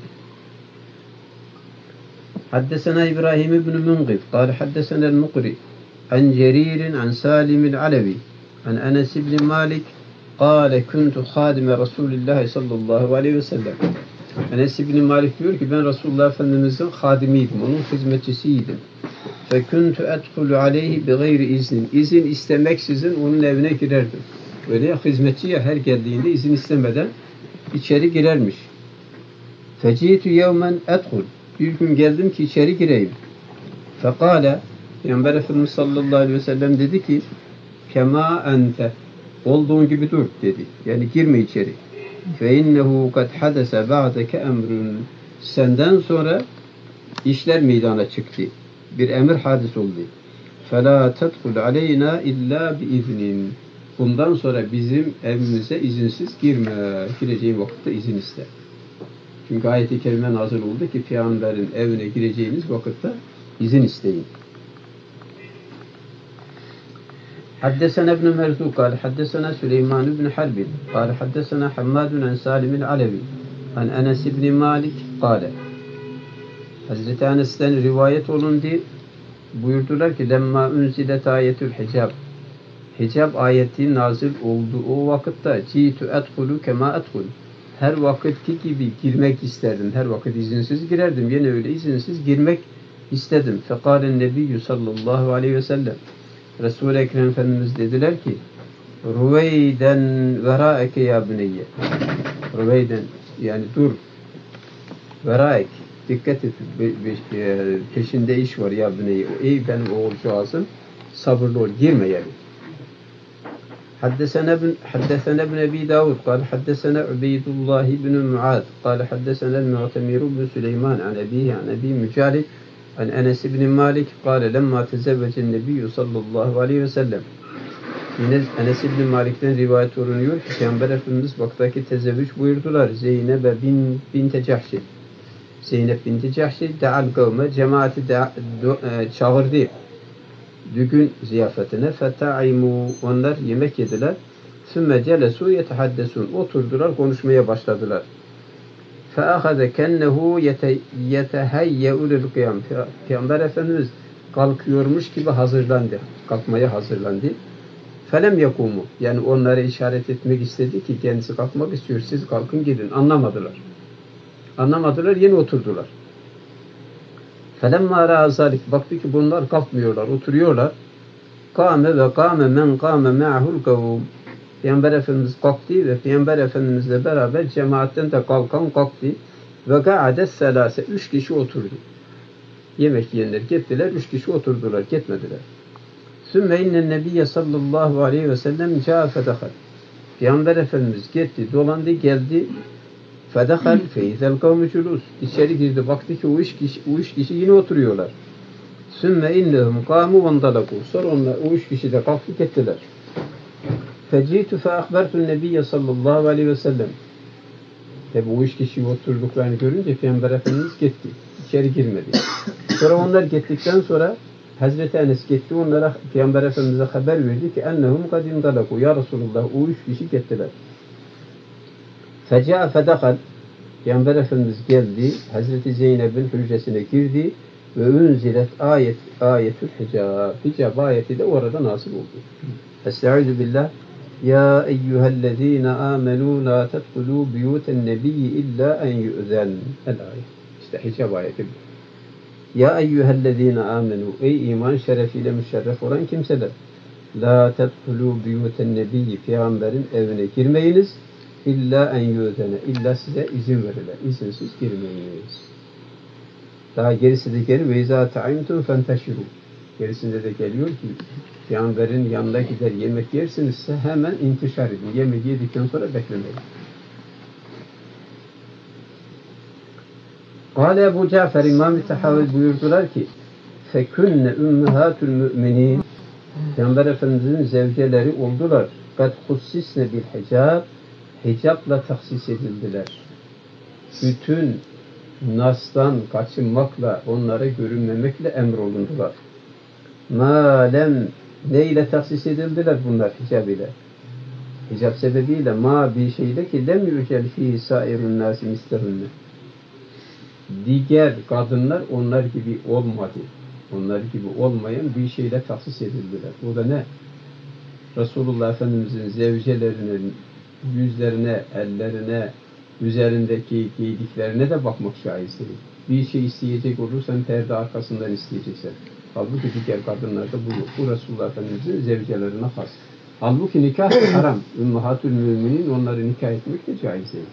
Haddesena İbrahim ibn Mungid قال حدثنا المقري عن جرير عن سالم العلوي عن أنس بن مالك قال كنت خادم رسول الله صلى الله عليه وسلم. Enes ibn Malik diyor ki ben Resulullah Efendimiz'in hadimiydim, onun hizmetçisiydim. فَكُنْتُ اَدْخُلُ عَلَيْهِ بِغَيْرِ iznin. İzin istemeksizin onun evine girerdim. Böyle ya, hizmetçi ya, her geldiğinde izin istemeden içeri girermiş. فَجِيتُ يَوْمًا اَدْخُلُ. Bir gün geldim ki içeri gireyim. فَقَالَ Peygamber Efendimiz sallallahu aleyhi ve sellem dedi ki كَمَا أَنْتَ. Olduğun gibi dur dedi. Yani girme içeri. فَاِنَّهُ قَدْ حَدَسَ بَعْدَكَ اَمْرٌ. Senden sonra işler meydana çıktı. Bir emir hadis oldu. فَلَا تَدْخُلْ عَلَيْنَا اِلَّا بِاِذْنٍ. Bundan sonra bizim evimize izinsiz girme. Gireceğin vakitte izin iste. Çünkü ayet-i kerime nazil oldu ki Peygamberin evine gireceğiniz vakitte izin isteyin. حدثنا ابن مرزوق قال حدثنا سليمان بن حرب قال حدثنا حماد عن سالم العلوي عن أنس بن مالك قال Hazreti Enes'ten rivayet olundu. Buyurdular ki lemma unzilet ayetül hicab. Hicab ayeti nazil oldu o vakitte citu edhulu kema edhul. Her vakitki gibi girmek isterdim. Her vakit izinsiz girerdim. Yine öyle izinsiz girmek istedim. Fekalen nebiyyü sallallahu aleyhi ve sellem. Resul-i Ekrem Efendimiz dediler ki Rüveyden veraeke ya büneyye. Rüveyden yani dur. Veraek. Dikkat et. Peşinde iş var ya büneyye. Ey benim oğulcağızım sabırlı ol. Girme yani. حدثنا ابن أبي داود قال حدثنا عبيد الله بن معاذ قال حدثنا المعتمر بن سليمان عن أبيه عن أبي مجالد عن أنس بن مالك قال لما تزوج النبي صلى الله عليه وسلم Yine Enes İbni Malik'ten rivayet olunuyor ki Peygamber Efendimiz vaktaki tezevvüç buyurdular. Zeynep binte Cahşi. Zeynep binti Cahşi de'al kavme cemaati çağırdı. Düğün ziyafetine fetaimu onlar yemek yediler. Sümme celesu yetehaddesun oturdular konuşmaya başladılar. Feahade kennehu yetehayye'u lil kıyam. Peygamber Efendimiz kalkıyormuş gibi hazırlandı. Kalkmaya hazırlandı. Felem yakumu. Yani onlara işaret etmek istedi ki kendisi kalkmak istiyor. Siz kalkın gidin. Anlamadılar. Anlamadılar. Yine oturdular. Felemma ra'a zalik. Baktı ki bunlar kalkmıyorlar. Oturuyorlar. Kâme ve kâme men kâme me'ahul kavum. Peygamber Efendimiz kalktı ve Peygamber Efendimizle beraber cemaatten de kalkan kalktı. Ve ga'ade selase. 3 kişi oturdu. Yemek yiyenler gittiler. 3 kişi oturdular. Gitmediler. Sümme innen nebiyye sallallahu aleyhi ve sellem ca'a fedehal. Peygamber Efendimiz gitti, dolandı, geldi. Fedehal feyzel kavmi culus. İçeri girdi, baktı ki o üç kişi yine oturuyorlar. Sümme innehum kâmu vandalaku. Sonra o 3 kişi de kalktı gittiler. Fecitu fe akbertu nebiyye sallallahu aleyhi ve sellem. Tabi o 3 kişi oturduklarını görünce Peygamber Efendimiz gitti. İçeri girmedi. Sonra onlar gittikten sonra Hazreti Enes gitti, onlara Peygamber Efendimiz'e haber verdi ki ennehum kad indalaku. Ya Resulullah, o 3 kişi gittiler. Feca'a fedehal. Peygamber Efendimiz geldi, Hazreti Zeynep'in hücresine girdi ve unzilet ayetül hicab. Hicab ayeti de orada nasıl oldu. Estaizu billah. Ya eyyühellezine amenu la tedhulû biyûten nebiyyi illa en yu'zen. El-ayet. İşte hicab ayeti bu. Ya eyyühellezine amenu. Ey iman şerefiyle müşerref olan kimseler. La tedhulû biyûten nebiyyi. Peygamberin evine girmeyiniz. İlla en yu'zene. İlla size izin verilir. İzinsiz girmeyiniz. Daha gerisi de geri ve izâ ta'imtum fenteşirû. Gerisinde de geliyor ki Peygamberin yanına gider yemek yersinizse hemen intişar edin. Yemek yedikten sonra beklemeyin. Kâle Ebu Cafer İmam-ı Tahavi buyurdular ki fekünne ümmühâtul müminin. Peygamber Efendimiz'in zevceleri oldular. Kad hussisne bil hicab. Hicapla tahsis edildiler. Bütün nastan kaçınmakla, onlara görünmemekle emrolundular. Malem neyle tahsis edildiler bunlar hicab ile? Hicab sebebiyle bir şeyle ki lem yücel fihi sairun nâsi mislehunne. Diğer kadınlar onlar gibi olmadı. Onlar gibi olmayan bir şeyle tahsis edildiler. Bu da ne? Resulullah Efendimiz'in zevcelerinin yüzlerine, ellerine, üzerindeki giydiklerine de bakmak şaiz değil. Bir şey isteyecek olursan perde arkasından isteyeceksin. Halbuki diğer kadınlarda bu yok. Bu Resulullah Efendimiz'in zevcelerine has. Halbuki nikah haram. Ümmühatül müminin onları nikah etmek de caiz değil.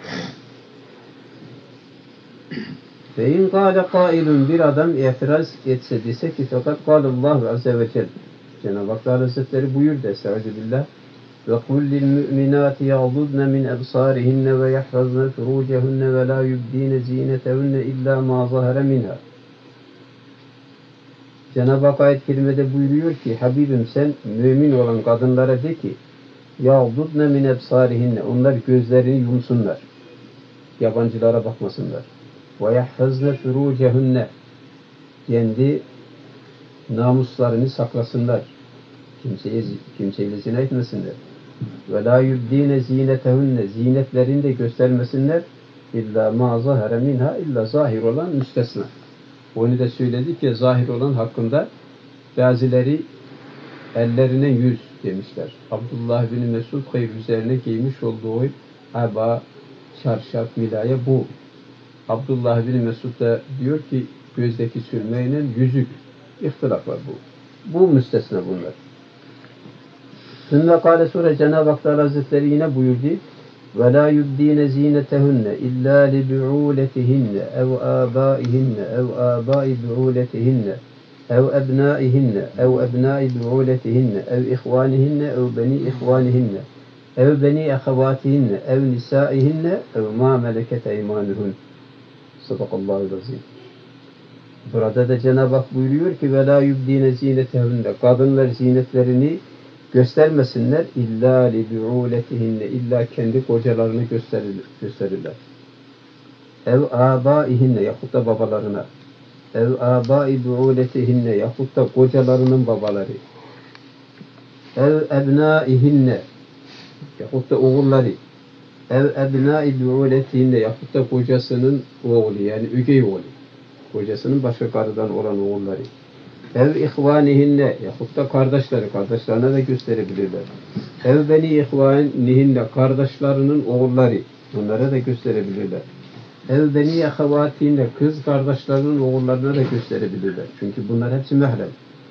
Ve in kâle kâilun bir adam itiraz etse dese ki fakat kâlallahu azze ve celle. Cenab-ı Hak Hazretleri buyurdu estağfirullah. Ve kul lil müminâti yağdudne min ebsârihinne ve yahfazne furûcehunne ve lâ yubdîne zînetehunne illâ mâ zahara minhâ. Cenab-ı Hak ayet-i kerimede buyuruyor ki Habibim sen mümin olan kadınlara de ki yağdudne min ebsârihinne onlar gözlerini yumsunlar. Yabancılara bakmasınlar. Ve yahfazne furûcehunne kendi namuslarını saklasınlar. Kimseyle zina etmesinler. Ve la yubdîne zînetehunne zinetlerini de göstermesinler. İlla ma zahara minha illa zahir olan müstesna. Onu da söyledi ki zahir olan hakkında bazıları ellerine yüz demişler. Abdullah bin Mesud hayır üzerine giymiş olduğu aba, çarşaf, milaya bu. Abdullah bin Mesud da diyor ki gözdeki sürmeyle yüzük. İhtilaf var bu. Bu müstesna bunlar. Sümme kâle sonra Cenab-ı Hak Hazretleri yine buyurdu. وَلَا يُبْد۪ينَ زِينَتَهُنَّ اِلَّا لِبُعُولَتِهِنَّ اَوْ آبَائِهِنَّ اَوْ آبَاءِ بُعُولَتِهِنَّ اَوْ أَبْنَائِهِنَّ اَوْ أَبْنَاءِ بُعُولَتِهِنَّ اَوْ إِخْوَانِهِنَّ اَوْ بَنِي إِخْوَانِهِنَّ اَوْ بَنِي أَخَوَاتِهِنَّ اَوْ نِسَائِهِنَّ اَوْ مَا مَلَكَتْ اَيْمَانُهُنَّ. Sadakallahu azim. Burada da Cenab-ı Hak buyuruyor ki وَلَا يُبْد۪ينَ زِينَتَهُنَّ kadınlar zinetlerini göstermesinler illa li bu'uletihinne, illa kendi kocalarını gösterirler. Ev âbâihinne, yahut da babalarına. Ev âbâi bu'uletihinne, yahut da kocalarının babaları. Ev ebnâihinne, yahut da oğulları. Ev ebnâi bu'uletihinne, yahut da kocasının oğlu, yani ügey oğlu. Kocasının başka karıdan olan oğulları. Ev ihvanihinne, yahut da kardeşleri, kardeşlerine de gösterebilirler. Ev beni ihvanihinne, kardeşlerinin oğulları, bunlara da gösterebilirler. Ev beni ahavatinle, kız kardeşlerinin oğullarına da gösterebilirler. Çünkü bunlar hepsi mehrem.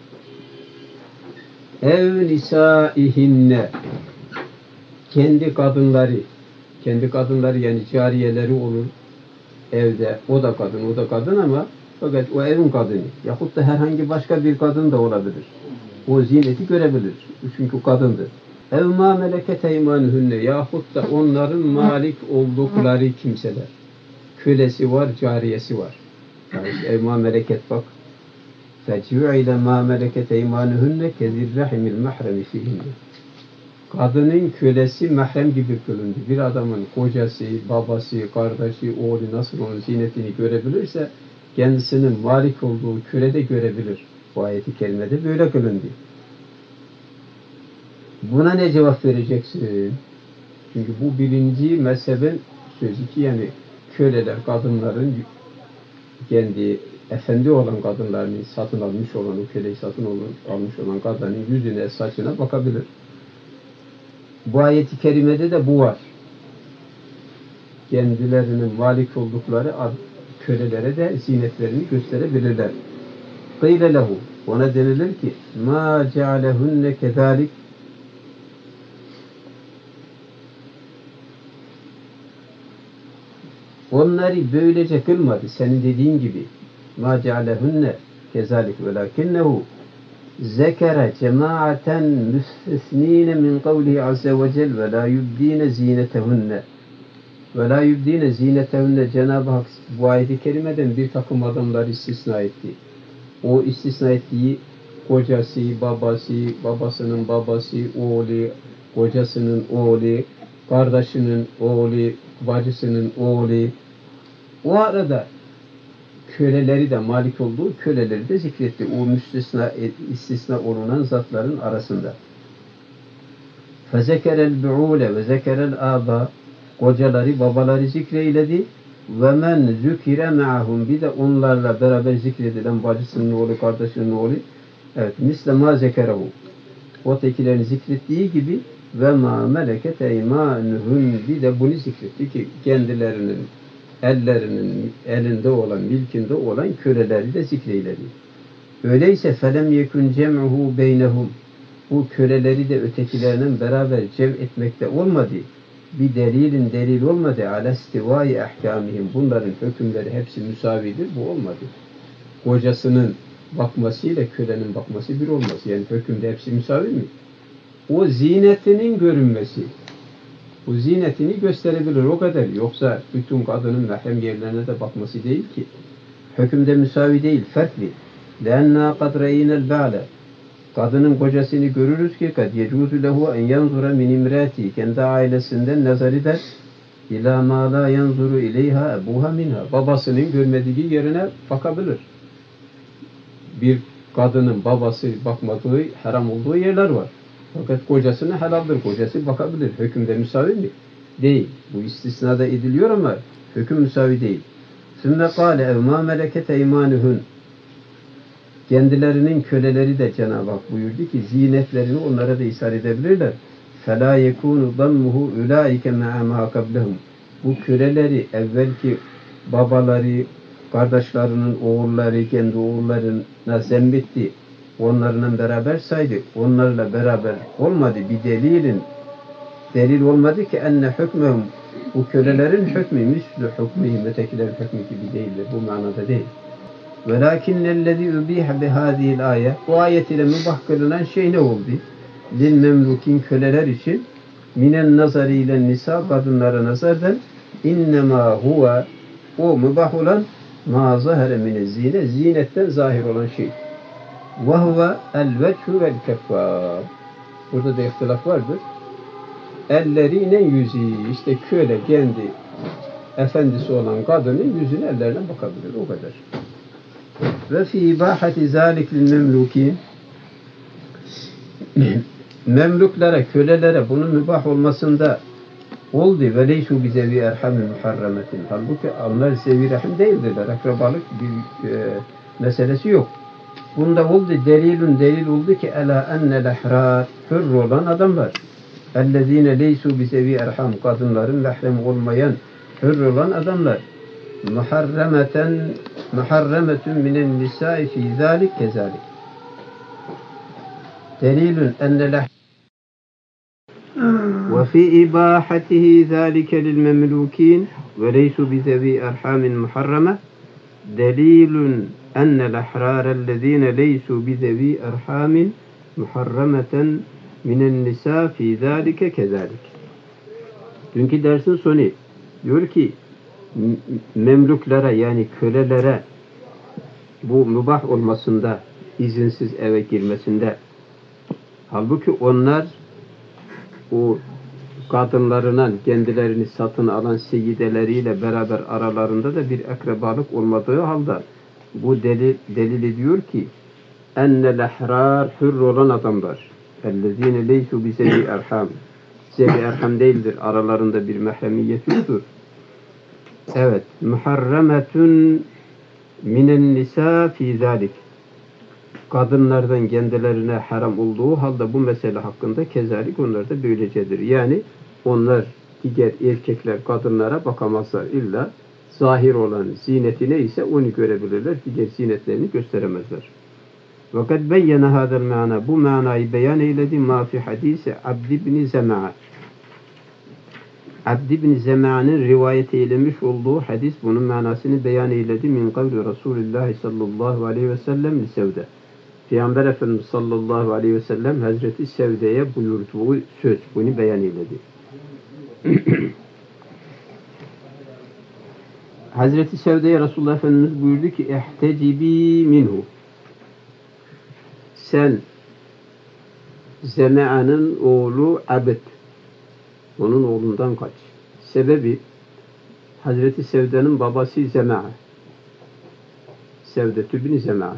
Ev nisaihinne, kendi kadınları yani cariyeleri olur evde. O da kadın ama fakat o evin kadını. Yahut da herhangi başka bir kadın da olabilir. O zineti görebilir. Çünkü kadındır. Ev ma meleket eymanuhunne, yahut da onların malik oldukları kimseler. Kölesi var, cariyesi var. Yani işte ev ma meleket bak. فَجُعِلَ مَا مَلَكَتْ اَيْمَانُهُنَّ كَذِرْ رَحِمِ الْمَحْرَمِ فِيهِنَّ. Kadının kölesi mahrem gibi kılındı. Bir adamın kocası, babası, kardeşi, oğlu nasıl onun zinetini görebilirse kendisinin malik olduğu köle de görebilir. Bu ayet-i kerimede böyle kılındı. Buna ne cevap vereceksin? Çünkü bu birinci mezhebin sözü ki yani köleler, kadınların kendi efendi olan kadınlarını satın almış olan, o köleyi satın almış olan kadının yüzüne, saçına bakabilir. Bu ayet-i kerimede de bu var. Kendilerinin malik oldukları kölelere de zinetlerini gösterebilirler. Qîle lehu, ona denilir ki mâ cealehunne kezâlik, onları böylece kılmadı, senin dediğin gibi. مَا جَعَلَهُنَّ كَذَٰلِكَ وَلَكِنَّهُ ذَكَرَ جَمَاعَةً مُسْتَثْنِينَ مِنْ قَوْلِهِ عَزَّ وَجَلَّ وَلَا يُبْدِينَ زِينَتَهُنَّ وَلَا يُبْدِينَ زِينَتَهُنَّ. Cenab-ı Hak bu ayet-i kerimeden bir takım adamları istisna etti. O istisna ettiği kocası, babasının babası, oğlu, kocasının oğlu, kardeşinin oğlu, bacısının oğlu. O arada köleleri de, malik olduğu köleleri de zikretti. O istisna olunan zatların arasında. فَذَكَرَ الْبُعُولَ وَذَكَرَ الْآبَى. Kocaları, babaları zikreyledi. وَمَنْ ذُكِرَ مَعَهُمْ. Bir de onlarla beraber zikredilen bacısının oğlu, kardeşinin oğlu. Evet, misle ma zekerehu. O tekilerin zikrettiği gibi ve ma meleket eymanuhum, bir de bunu zikretti ki kendilerinin elinde olan, milkinde olan köleleri de zikreyledi. Öyleyse felem yekun cem'uhu beynehum. Bu köleleri de ötekilerinin beraber cem etmekte olmadı. Bir delil olmadı. Ala istivai ahkamihim. Bunların hükümleri hepsi müsavidir. Bu olmadı. Kocasının bakmasıyla kölenin bakması bir olmaz. Yani hükümde hepsi müsavi mi? O zinetinin görünmesi. Bu zinetini gösterebilir o kadar. Yoksa bütün kadının mahrem yerlerine de bakması değil ki. Hükümde müsavi değil, farklı. لَاَنَّا قَدْ رَيْنَ الْبَعْلَ. Kadının kocasını görürüz ki kad yecuzu lehu en yanzura min imrati, kendi ailesinden nazar eder ila ma la yanzuru ileyha ebuha minha, babasının görmediği yerine bakabilir. Bir kadının babası bakmadığı, haram olduğu yerler var. Fakat kocasına helaldir. Kocası bakabilir. Hükümde müsavi mi? Değil. Bu istisnada ediliyor ama hüküm müsavi değil. Sümme kâle evmâ meleket eymanuhun. Kendilerinin köleleri de Cenab-ı Hak buyurdu ki zinetlerini onlara da ishar edebilirler. فَلَا يَكُونُ ضَمُّهُ اُولَٰئِكَ مَعَ مَا قَبْلَهُمْ. Bu köleleri evvelki babaları, kardeşlerinin oğulları, kendi oğullarına zembetti. Onlarla beraber saydı. Onlarla beraber olmadı. Bir delil olmadı ki enne hükmehum, bu kölelerin hükmü mislu hükmihim, ötekilerin hükmü gibi değildir. Bu manada değil. Velakinnellezî übîhe bihâzihil âye. Bu ayet ile mübah kılınan şey ne oldu? Lil memlukin, köleler için minen nazari ile nisa, kadınlara nazardan innemâ huve, o mübah olan mâ zahare mine zine, zinetten zahir olan şey. Ve huve el vechu vel keffâr. Burada da ihtilaf vardır. Elleriyle yüzü, işte köle kendi efendisi olan kadının yüzüne ellerine bakabilir. O kadar. Ve fi ibahati zalikil memlukin, memluklere, kölelere bunun mübah olmasında oldu ve leysu bizevi erhamil muharremetin. Halbuki onlar zevi rahim değildirler. Akrabalık bir meselesi yok. Bunda oldu delil oldu ki ela ennel ehrar, hür olan adamlar. Ellezine leysu bizevi erham, kadınların mehrem olmayan hür olan adamlar. Muharremetun minen nisai fi zalik kezalik. Delilun ennel وفي إباحته ذلك للمملوكين وليس بذوي أرحام محرمة دليل أن الأحرار الذين ليسوا بذوي أرحام محرمة من النساء في ذلك كذلك. Dünkü dersin sonu diyor ki memluklere yani kölelere bu mübah olmasında, izinsiz eve girmesinde, halbuki onlar o kadınlarından kendilerini satın alan seyyideleriyle beraber aralarında da bir akrabalık olmadığı halde bu delil ediyor ki ennel ehrar hür olan adamlar ellezine leysu bi zevi erham, zevi erham değildir, aralarında bir mahremiyet yoktur. Evet, muharremetun minen nisa fi zalik, kadınlardan kendilerine haram olduğu halde bu mesele hakkında kezalik onlar da böylecedir. Yani onlar diğer erkekler kadınlara bakamazlar. İlla zahir olan zineti neyse onu görebilirler. Diğer zinetlerini gösteremezler. Fakat beyyene hadel mana, bu manayı beyan eyledi ma fi hadisi Abd ibn Zema'a. Abd ibn Zema'nın rivayet eylemiş olduğu hadis bunun manasını beyan eyledi. Min kavli Resulullah sallallahu aleyhi ve sellem li Sevde. Peygamber Efendimiz sallallahu aleyhi ve sellem Hazreti Sevde'ye buyurduğu söz, bunu beyan eyledi. Hazreti Sevde'ye Resulullah Efendimiz buyurdu ki ihtecibi minhu, sen Zema'nın oğlu Abd, onun oğlundan kaç. Sebebi Hazreti Sevde'nin babası Zema'a, Sevde bin Zema'a.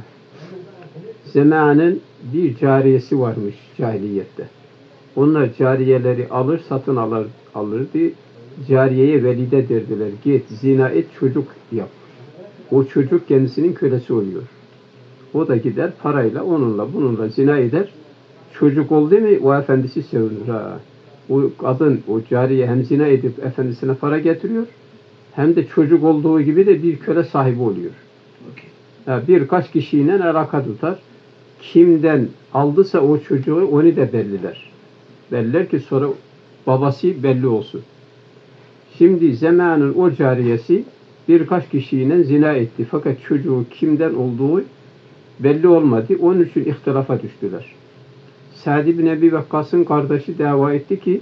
Zema'nın bir cariyesi varmış cahiliyette. Onlar cariyeleri alır, satın alırdı. Cariyeye velide derdiler. Git, zina et, çocuk yap. O çocuk kendisinin kölesi oluyor. O da gider parayla, onunla, bununla zina eder. Çocuk oldu mu o efendisi sevinir. Ha. O kadın, o cariye hem zina edip efendisine para getiriyor, hem de çocuk olduğu gibi de bir köle sahibi oluyor. Yani birkaç kişiyle alaka tutar. Kimden aldısa o çocuğu onu da belliler. Belliler ki sonra babası belli olsun. Şimdi Zema'nın o cariyesi birkaç kişiyle zina etti. Fakat çocuğu kimden olduğu belli olmadı. Onun için ihtilafa düştüler. Sa'd ibn Ebi Vakkas'ın kardeşi dava etti ki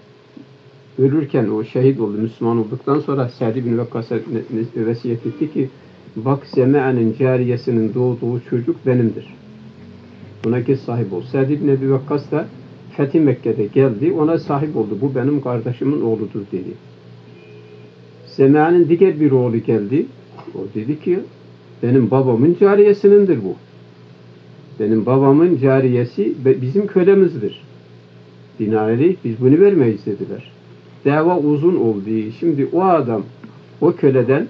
ölürken o şehit oldu. Müslüman olduktan sonra Sa'd ibn Vakkas'a vesiyet etti ki bak Zema'nın cariyesinin doğduğu çocuk benimdir. Buna kes sahip ol. Sa'd ibn Ebi Vakkas da Fethi Mekke'de geldi. Ona sahip oldu. Bu benim kardeşimin oğludur dedi. Zema'nın diğer bir oğlu geldi. O dedi ki benim babamın cariyesinindir bu. Benim babamın cariyesi bizim kölemizdir. Binaenaleyh biz bunu vermeyiz dediler. Dava uzun oldu. Şimdi o adam o köleden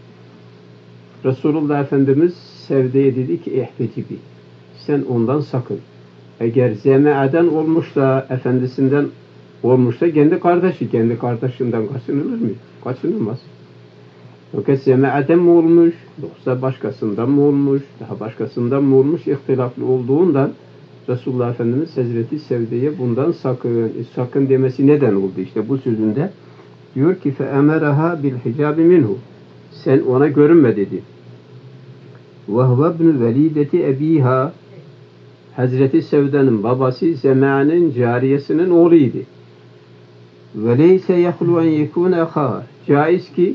Resulullah Efendimiz Sevde'ye dedi ki ihtecibi, sen ondan sakın. Eğer Zema'den olmuş da efendisinden olmuş da kendi kardeşinden kaçınılır mı? Kaçınılmaz. Fakat Zema'den mi olmuş, yoksa başkasından mı olmuş, daha başkasından mı olmuş ihtilaflı olduğundan Resulullah Efendimiz Hazreti Sevde'ye bundan sakın demesi neden oldu? İşte bu sözünde diyor ki فَاَمَرَهَا بِالْحِجَابِ minhu, sen ona görünme dedi. وَهُوَ بْنُ الْوَلِيدَةِ اَب۪يهَا, Hazreti Sevde'nin babası Zema'nın cariyesinin oğluydu. وَلَيْسَ يَخْلُوا اَنْ يَكُونَ اَخَاهَا, caiz ki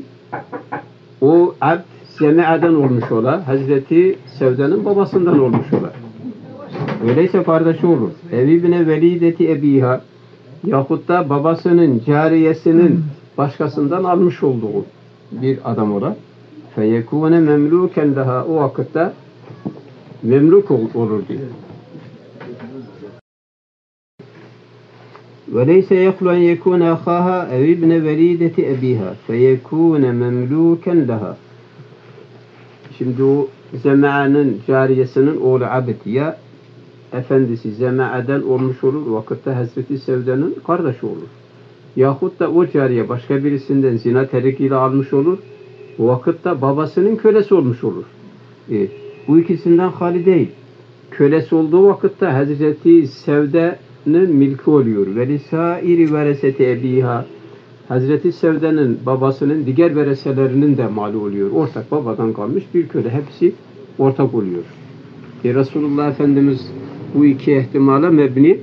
o abd Zema'den olmuş ola, Hazreti Sevde'nin babasından olmuş ola. Öyleyse kardeşi olur. Evibne velideti ebiha yahut da babasının cariyesinin başkasından almış olduğu bir adam ola. Feyekûne memlûken daha o vakitte memluk olur diyor. وَلَيْسَ يَخْلُ أَنْ يَكُونَ أَخَاهَا اَوْ اِبْنَ وَلِيدَةِ اَب۪يهَا فَيَكُونَ مَمْلُوكًا لَهَا. Şimdi o Zema'nın cariyesinin oğlu Abd ya efendisi Zema'den olmuş olur, vakitte Hazreti Sevde'nin kardeşi olur. Yahut da o cariye başka birisinden zina terikiyle almış olur, o vakitte babasının kölesi olmuş olur. Bu ikisinden hali değil. Kölesi olduğu vakitte Hazreti Sevde'nin milki oluyor. Ve lisairi vereseti ebiha. Hazreti Sevde'nin babasının diğer vereselerinin de mali oluyor. Ortak babadan kalmış bir köle. Hepsi ortak oluyor. Resulullah Efendimiz bu iki ihtimala mebni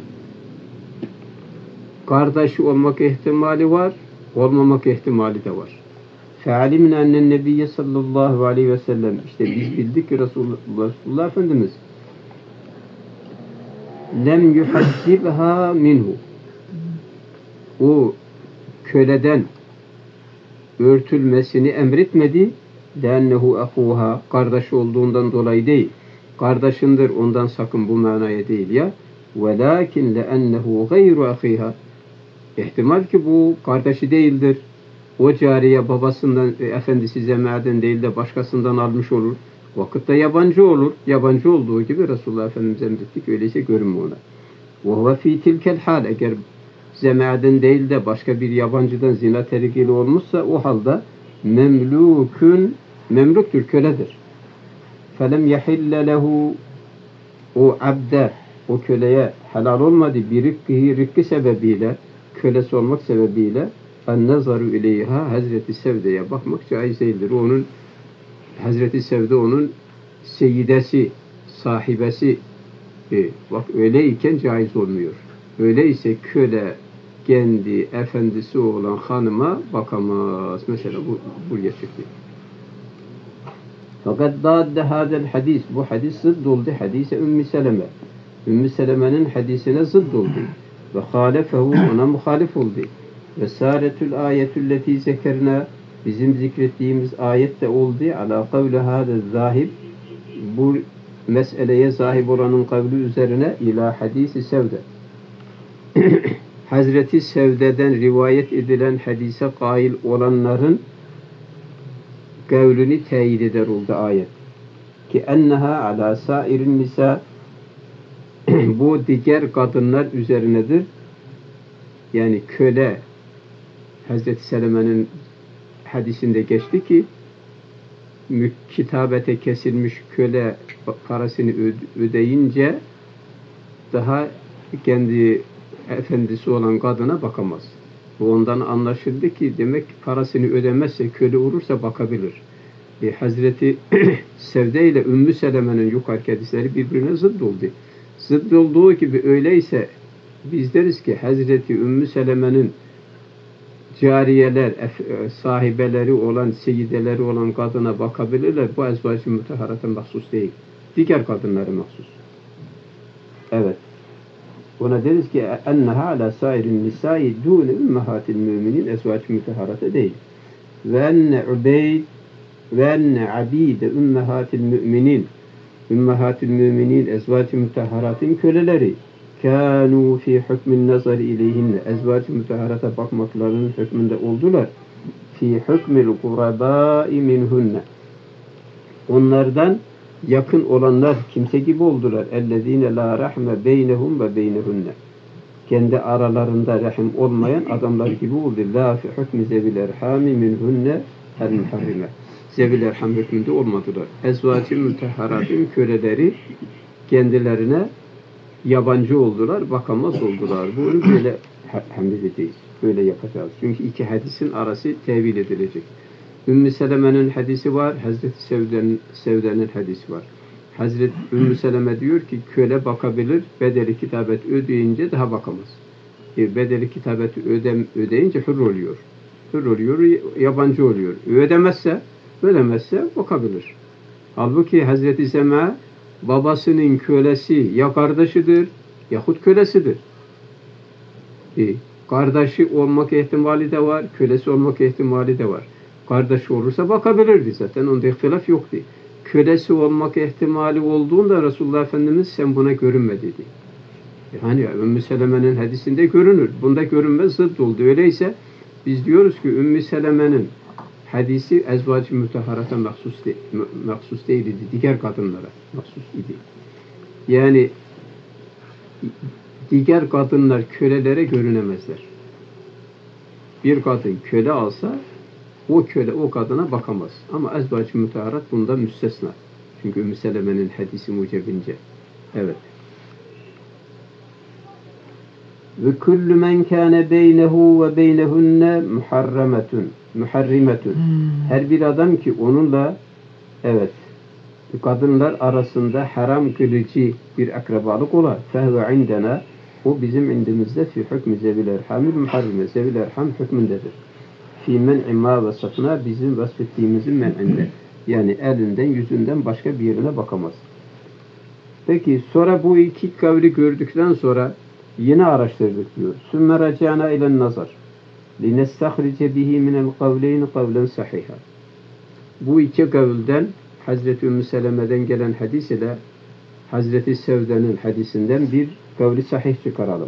kardeşi olmak ihtimali var, olmamak ihtimali de var. Fe'alimne ennen nebiyye sallallahu aleyhi ve sellem işte biz bildik ki Resulullah Efendimiz lem yuhaccibha minhu o köleden örtülmesini emretmedi. Lennehu ahuha kardeşi olduğundan dolayı değil. Kardeşindir ondan sakın bu manaya değil ya. Velakin lennehu gayru ahiha. İhtimal ki bu kardeşi değildir. O cariye babasından, efendisi Zema'den değil de başkasından almış olur. Vakitte yabancı olur. Yabancı olduğu gibi Resulullah Efendimiz emrettik. Öyleyse görünme ona. وَهُوَ ف۪ي تِلْكَ الْحَالِ Eğer Zema'den değil de başka bir yabancıdan zina terikili olmuşsa o halde memluktur, köledir. فَلَمْ يَحِلَّ لَهُ o abde, o köleye helal olmadı bir rikki sebebiyle, kölesi olmak sebebiyle en-nazaru ileyha Hazreti Sevde'ye bakmak caiz değildir. Onun Hazreti Sevde onun seyyidesi, sahibesi. Bak öyleyken caiz olmuyor. Öyleyse köle kendi efendisi olan hanıma bakamaz. Mesela buraya çıktı. Fakat dâdde hâzel hadis. Bu hadis zıdd oldu. Hadise Ümmü Seleme. Ümmü Seleme'nin hadisine zıdd oldu. Ve hâlefehu ona muhalif oldu. Ve sâretül ayetülleti zekerna bizim zikrettiğimiz ayette oldu. Alâ kavle hâzel zâhib bu meseleye zahib olanın kavli üzerine ila hadisi Sevde. Hazreti Sevde'den rivayet edilen hadise kail olanların kavlini teyit eder oldu ayet. Ki enneha ala sairin nisa bu diğer kadınlar üzerinedir. Yani köle Hazreti Seleme'nin hadisinde geçti ki kitabete kesilmiş köle parasını ödeyince daha kendi efendisi olan kadına bakamaz. Ondan anlaşıldı ki demek parasını ödemezse köle olursa bakabilir. Hazreti Sevde ile Ümmü Seleme'nin yukarı hadisleri birbirine zıt oldu. Zıt olduğu gibi öyleyse biz deriz ki Hazreti Ümmü Seleme'nin cariyeler, sahibeleri olan, seyyideleri olan kadına bakabilirler. Bu ezvacı müteharata mahsus değil. Diğer kadınlara mahsus. Evet. Ona deriz ki enneha ala sairin nisai dûne ümmehatil müminin ezvacı müteharata değil. Ve enne ubeyd ve enne abide ümmehatil müminin ümmehatil müminin ezvacı müteharatın köleleri kânû fî hükmün nazari ileyhinne ezvacı müteharata bakmaklarının hükmünde oldular. Fî hükmil kurabâi minhunne onlardan yakın olanlar kimse gibi oldular. Ellezîne lâ rahme beynehum ve beynehunne kendi aralarında rahim olmayan adamlar gibi oldu. Lâ fi hükmü zevil erhâmi minhunne el muharrime zevil erham hükmünde olmadılar. Ezvacı müteharatın köleleri kendilerine yabancı oldular, bakamaz oldular. Bunu böyle hamd edeceğiz. Böyle yapacağız. Çünkü iki hadisin arası tevil edilecek. Ümmü Seleme'nin hadisi var, Hazreti Sevde'nin hadisi var. Hazreti Ümmü Seleme diyor ki köle bakabilir, bedeli kitabet ödeyince daha bakamaz. Bedeli kitabeti ödeyince hür oluyor. Hür oluyor, yabancı oluyor. Ödemezse bakabilir. Halbuki Hazreti Sema babasının kölesi ya kardeşidir yahut kölesidir. Kardeşi olmak ihtimali de var, kölesi olmak ihtimali de var. Kardeşi olursa bakabilirdi zaten, onda ihtilaf yoktu. Kölesi olmak ihtimali olduğunda Resulullah Efendimiz sen buna görünme dedi. Yani Ümmü Seleme'nin hadisinde görünür. Bunda görünme zıt oldu. Öyleyse biz diyoruz ki Ümmü Seleme'nin hadisi ezvac-ı müteharata mahsus değildi. Diğer kadınlara mahsus idi. Yani diğer kadınlar kölelere görünemezler. Bir kadın köle alsa o köle o kadına bakamaz. Ama ezvac-ı müteharat bunda müstesna. Çünkü Ümmü Seleme'nin hadisi mucebince. Evet. Ve kullu men kana beynehu ve beynehunne muharrimetun. Her bir adam ki onunla kadınlar arasında haram kılıcı bir akrabalık ola. Fehve indena, o bizim indimizde fi hükmü zevil erhamil muharrime. Zevil erham hükmündedir. Fi men'i ma vasfına, bizim vasfettiğimizin men'inde. Yani elinden, yüzünden başka bir yerine bakamaz. Peki sonra bu iki kavli gördükten sonra yine araştırdık diyor. Sümme racana ilen nazar. Linestahrice bihi minel kavleyn kavlen sahiha. Bu iki kavülden Hazreti Ümmü Seleme'den gelen hadis ile Hazreti Sevde'nin hadisinden bir kavli sahih çıkaralım.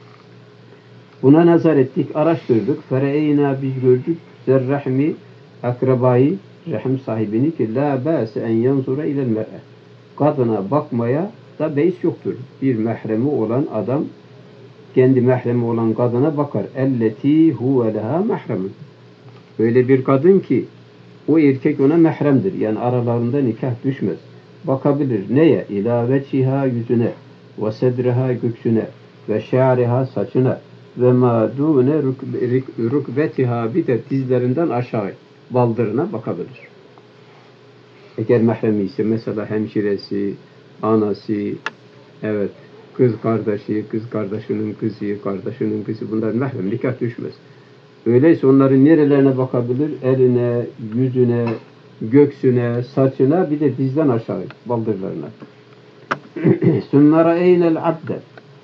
Buna nazar ettik, araştırdık. Fereyna, biz gördük. Zerrahmi, akrabayı, rahim sahibini ki la ba'se en yanzura ilel mer'e. Kadına bakmaya da beis yoktur. Bir mehremi olan adam kendi mehremi olan kadına bakar. Elleti huve leha mehremun. Öyle bir kadın ki o erkek ona mehremdir. Yani aralarında nikah düşmez. Bakabilir. Neye? İlâ veçiha, yüzüne, ve sedriha, göksüne, ve şa'riha, saçına, ve mâ dûne rukbetiha, bir de dizlerinden aşağı baldırına bakabilir. Eğer mehremi ise mesela hemşiresi, anası, kız kardeşi, kız kardeşinin kızı, kardeşinin kızı, bunlar mehrem, nikah düşmez. Öyleyse onların nerelerine bakabilir? Eline, yüzüne, göksüne, saçına, bir de dizden aşağı baldırlarına. Sümmera eynel abde.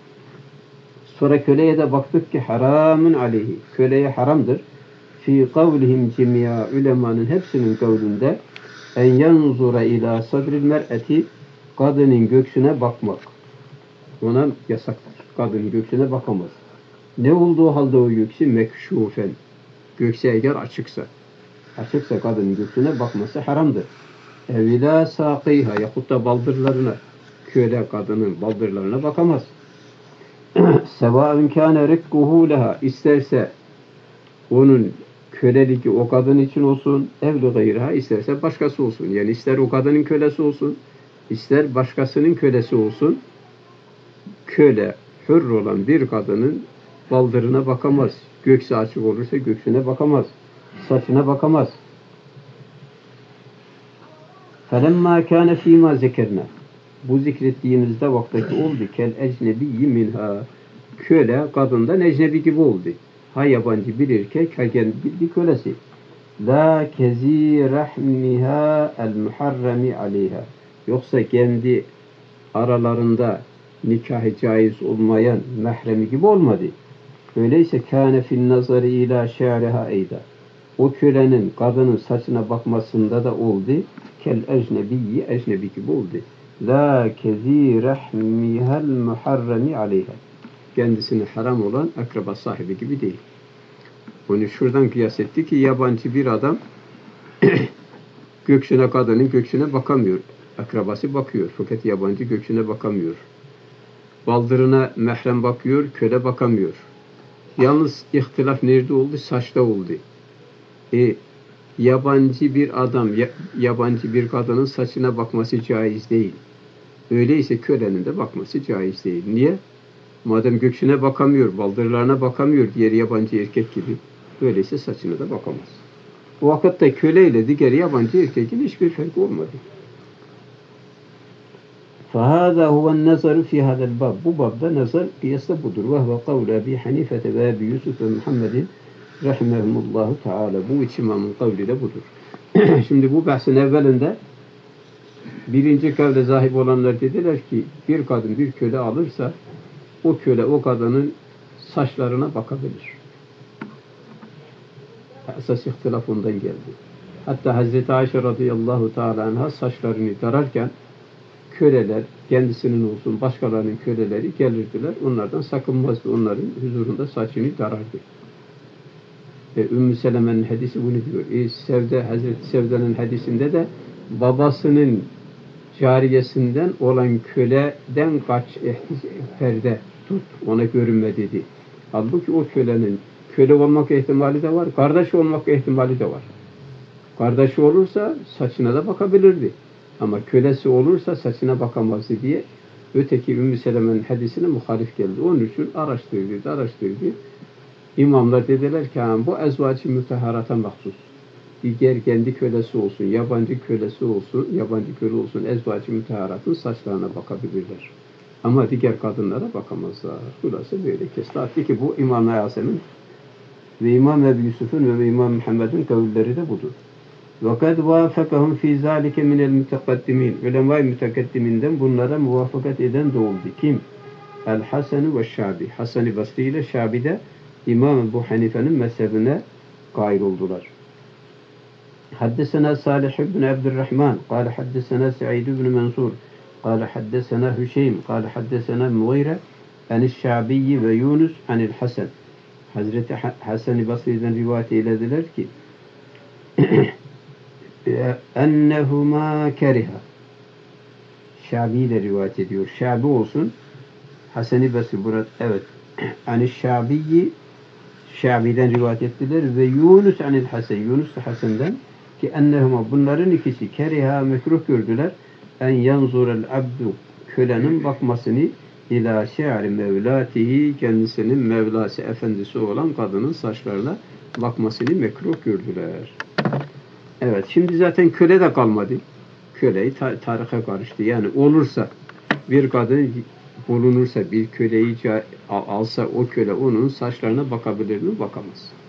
Sonra köleye de baktık ki haramun aleyhi. Köleye haramdır. Fi kavlihim cemiya, ulemanın hepsinin kavlinde en yanzura ila sadril mer'eti, kadının göksüne bakmak. Ona yasaktır. Kadının göksüne bakamaz. Ne olduğu halde o göksü mekşufen. Gökse eğer açıksa kadının göksüne bakması haramdır. Evila saqıyha, yahut da baldırlarına, köle kadının baldırlarına bakamaz. Sevâün kâne rikkuhu leha, isterse onun köleliki o kadın için olsun, evli gayriha, isterse başkası olsun. Yani ister o kadının kölesi olsun, ister başkasının kölesi olsun, köle, hür olan bir kadının baldırına bakamaz. Gökse açık olursa göksüne bakamaz. Saçına bakamaz. فَلَمَّا كَانَ ف۪ي مَا زَكَرْنَا. Bu zikrettiğimizde vaktaki oldu. Kel ecnebiyyi minha. Köle kadından ecnebi gibi oldu. Ha yabancı bir erkek, ha kendi bir kölesi. La kezi rahmiha el muharrami aleyha. Yoksa kendi aralarında nikahı caiz olmayan mehremi gibi olmadı. Öyleyse kâne fin nazari ila şa'riha eyda. O kölenin kadının saçına bakmasında da oldu. Kel ecnebiyyi, ecnebi gibi oldu. La kezi rahmihal muharrami aleyha. Kendisine haram olan akraba sahibi gibi değil. Onu şuradan kıyas etti ki yabancı bir adam göksüne, kadının göksüne bakamıyor. Akrabası bakıyor. Fakat yabancı göksüne bakamıyor. Baldırına mehrem bakıyor, köle bakamıyor. Yalnız ihtilaf nerede oldu? Saçta oldu. Yabancı bir adam, yabancı bir kadının saçına bakması caiz değil. Öyleyse kölenin de bakması caiz değil. Niye? Madem göksüne bakamıyor, baldırlarına bakamıyor diğer yabancı erkek gibi. Öyleyse saçına da bakamaz. O vakitte köleyle diğer yabancı erkekin hiçbir farkı olmadı. فَهَذَا هُوَ النَّظَرُ فِي هَذَا الْبَابِ. Bu babda nazar kıyasla budur. وَهْوَ قَوْلَ أَبِي حَنِيفَةَ وَأَبِي يُوسُفَ وَمُحَمَّدٍ rahimehumullahu teala. Bu üç imamın kavli de budur. Şimdi bu bahsin evvelinde Birinci kavle sahip olanlar dediler ki bir kadın bir köle alırsa o köle o kadının saçlarına bakabilir. Esas ihtilaf ondan geldi. Hatta Hazreti Ayşe radıyallahu teala anha saçlarını dararken köleler, kendisinin olsun başkalarının köleleri gelirdiler. Onlardan sakınmazdı. Onların huzurunda saçını darardı. Ümmü Seleme'nin hadisi bunu diyor. Hazreti Sevda'nın hadisinde de babasının cariyesinden olan köleden kaç perde tut, ona görünme dedi. Halbuki o kölenin köle olmak ihtimali de var, kardeşi olmak ihtimali de var. Kardeşi olursa saçına da bakabilirdi. Ama kölesi olursa saçına bakamazdı diye öteki Ümmü Seleme'nin hadisine muhalif geldi. Onun için araştırdı. İmamlar dediler ki bu ezvac-ı müteharata mahsus. Diğer kendi kölesi olsun, yabancı kölesi olsun, yabancı köle olsun, ezvac-ı müteharatın saçlarına bakabilirler. Ama diğer kadınlara bakamazlar. Burası böyle kesti. Hatta ki bu İmam Yasemin ve İmam Ebu Yusuf'un ve İmam Muhammed'in kavulleri de budur. وَقَدْ وَافَقَهُمْ فِي ذَٰلِكَ مِنَ الْمُتَقَدِّمِينَ Ulema-i mütekaddiminden bunlara muvaffakat eden de oldu. Kim? El-Hasan ve Şabi. Hasan-ı Basri ile Şabi de İmam Ebu Hanife'nin mezhebine kail oldular. Haddesena Salih ibn Abdurrahman قال حدثنا سعيد بن منصور قال حدثنا هشيم قال حدثنا مغيرة عن الشعبي ve Yunus عن الحسن Hazreti Hasan-ı Basri'den rivayet eylediler ki ennehuma keriha Şabi ile rivayet ediyor. Şabi olsun Hasan-ı Basri burada evet yani Şabi'den rivayet ettiler ve Yunus anil Hasan Yunus da Hasan'dan ki ennehuma bunların ikisi keriha mekruh gördüler en yanzurel abdu kölenin bakmasını ila şe'ri mevlatihi kendisinin mevlası efendisi olan kadının saçlarına bakmasını mekruh gördüler. Evet şimdi zaten köle de kalmadı. Köleyi tarihe karıştı. Yani olursa bir kadın bulunursa bir köleyi alsa o köle onun saçlarına bakabilir mi? Bakamaz.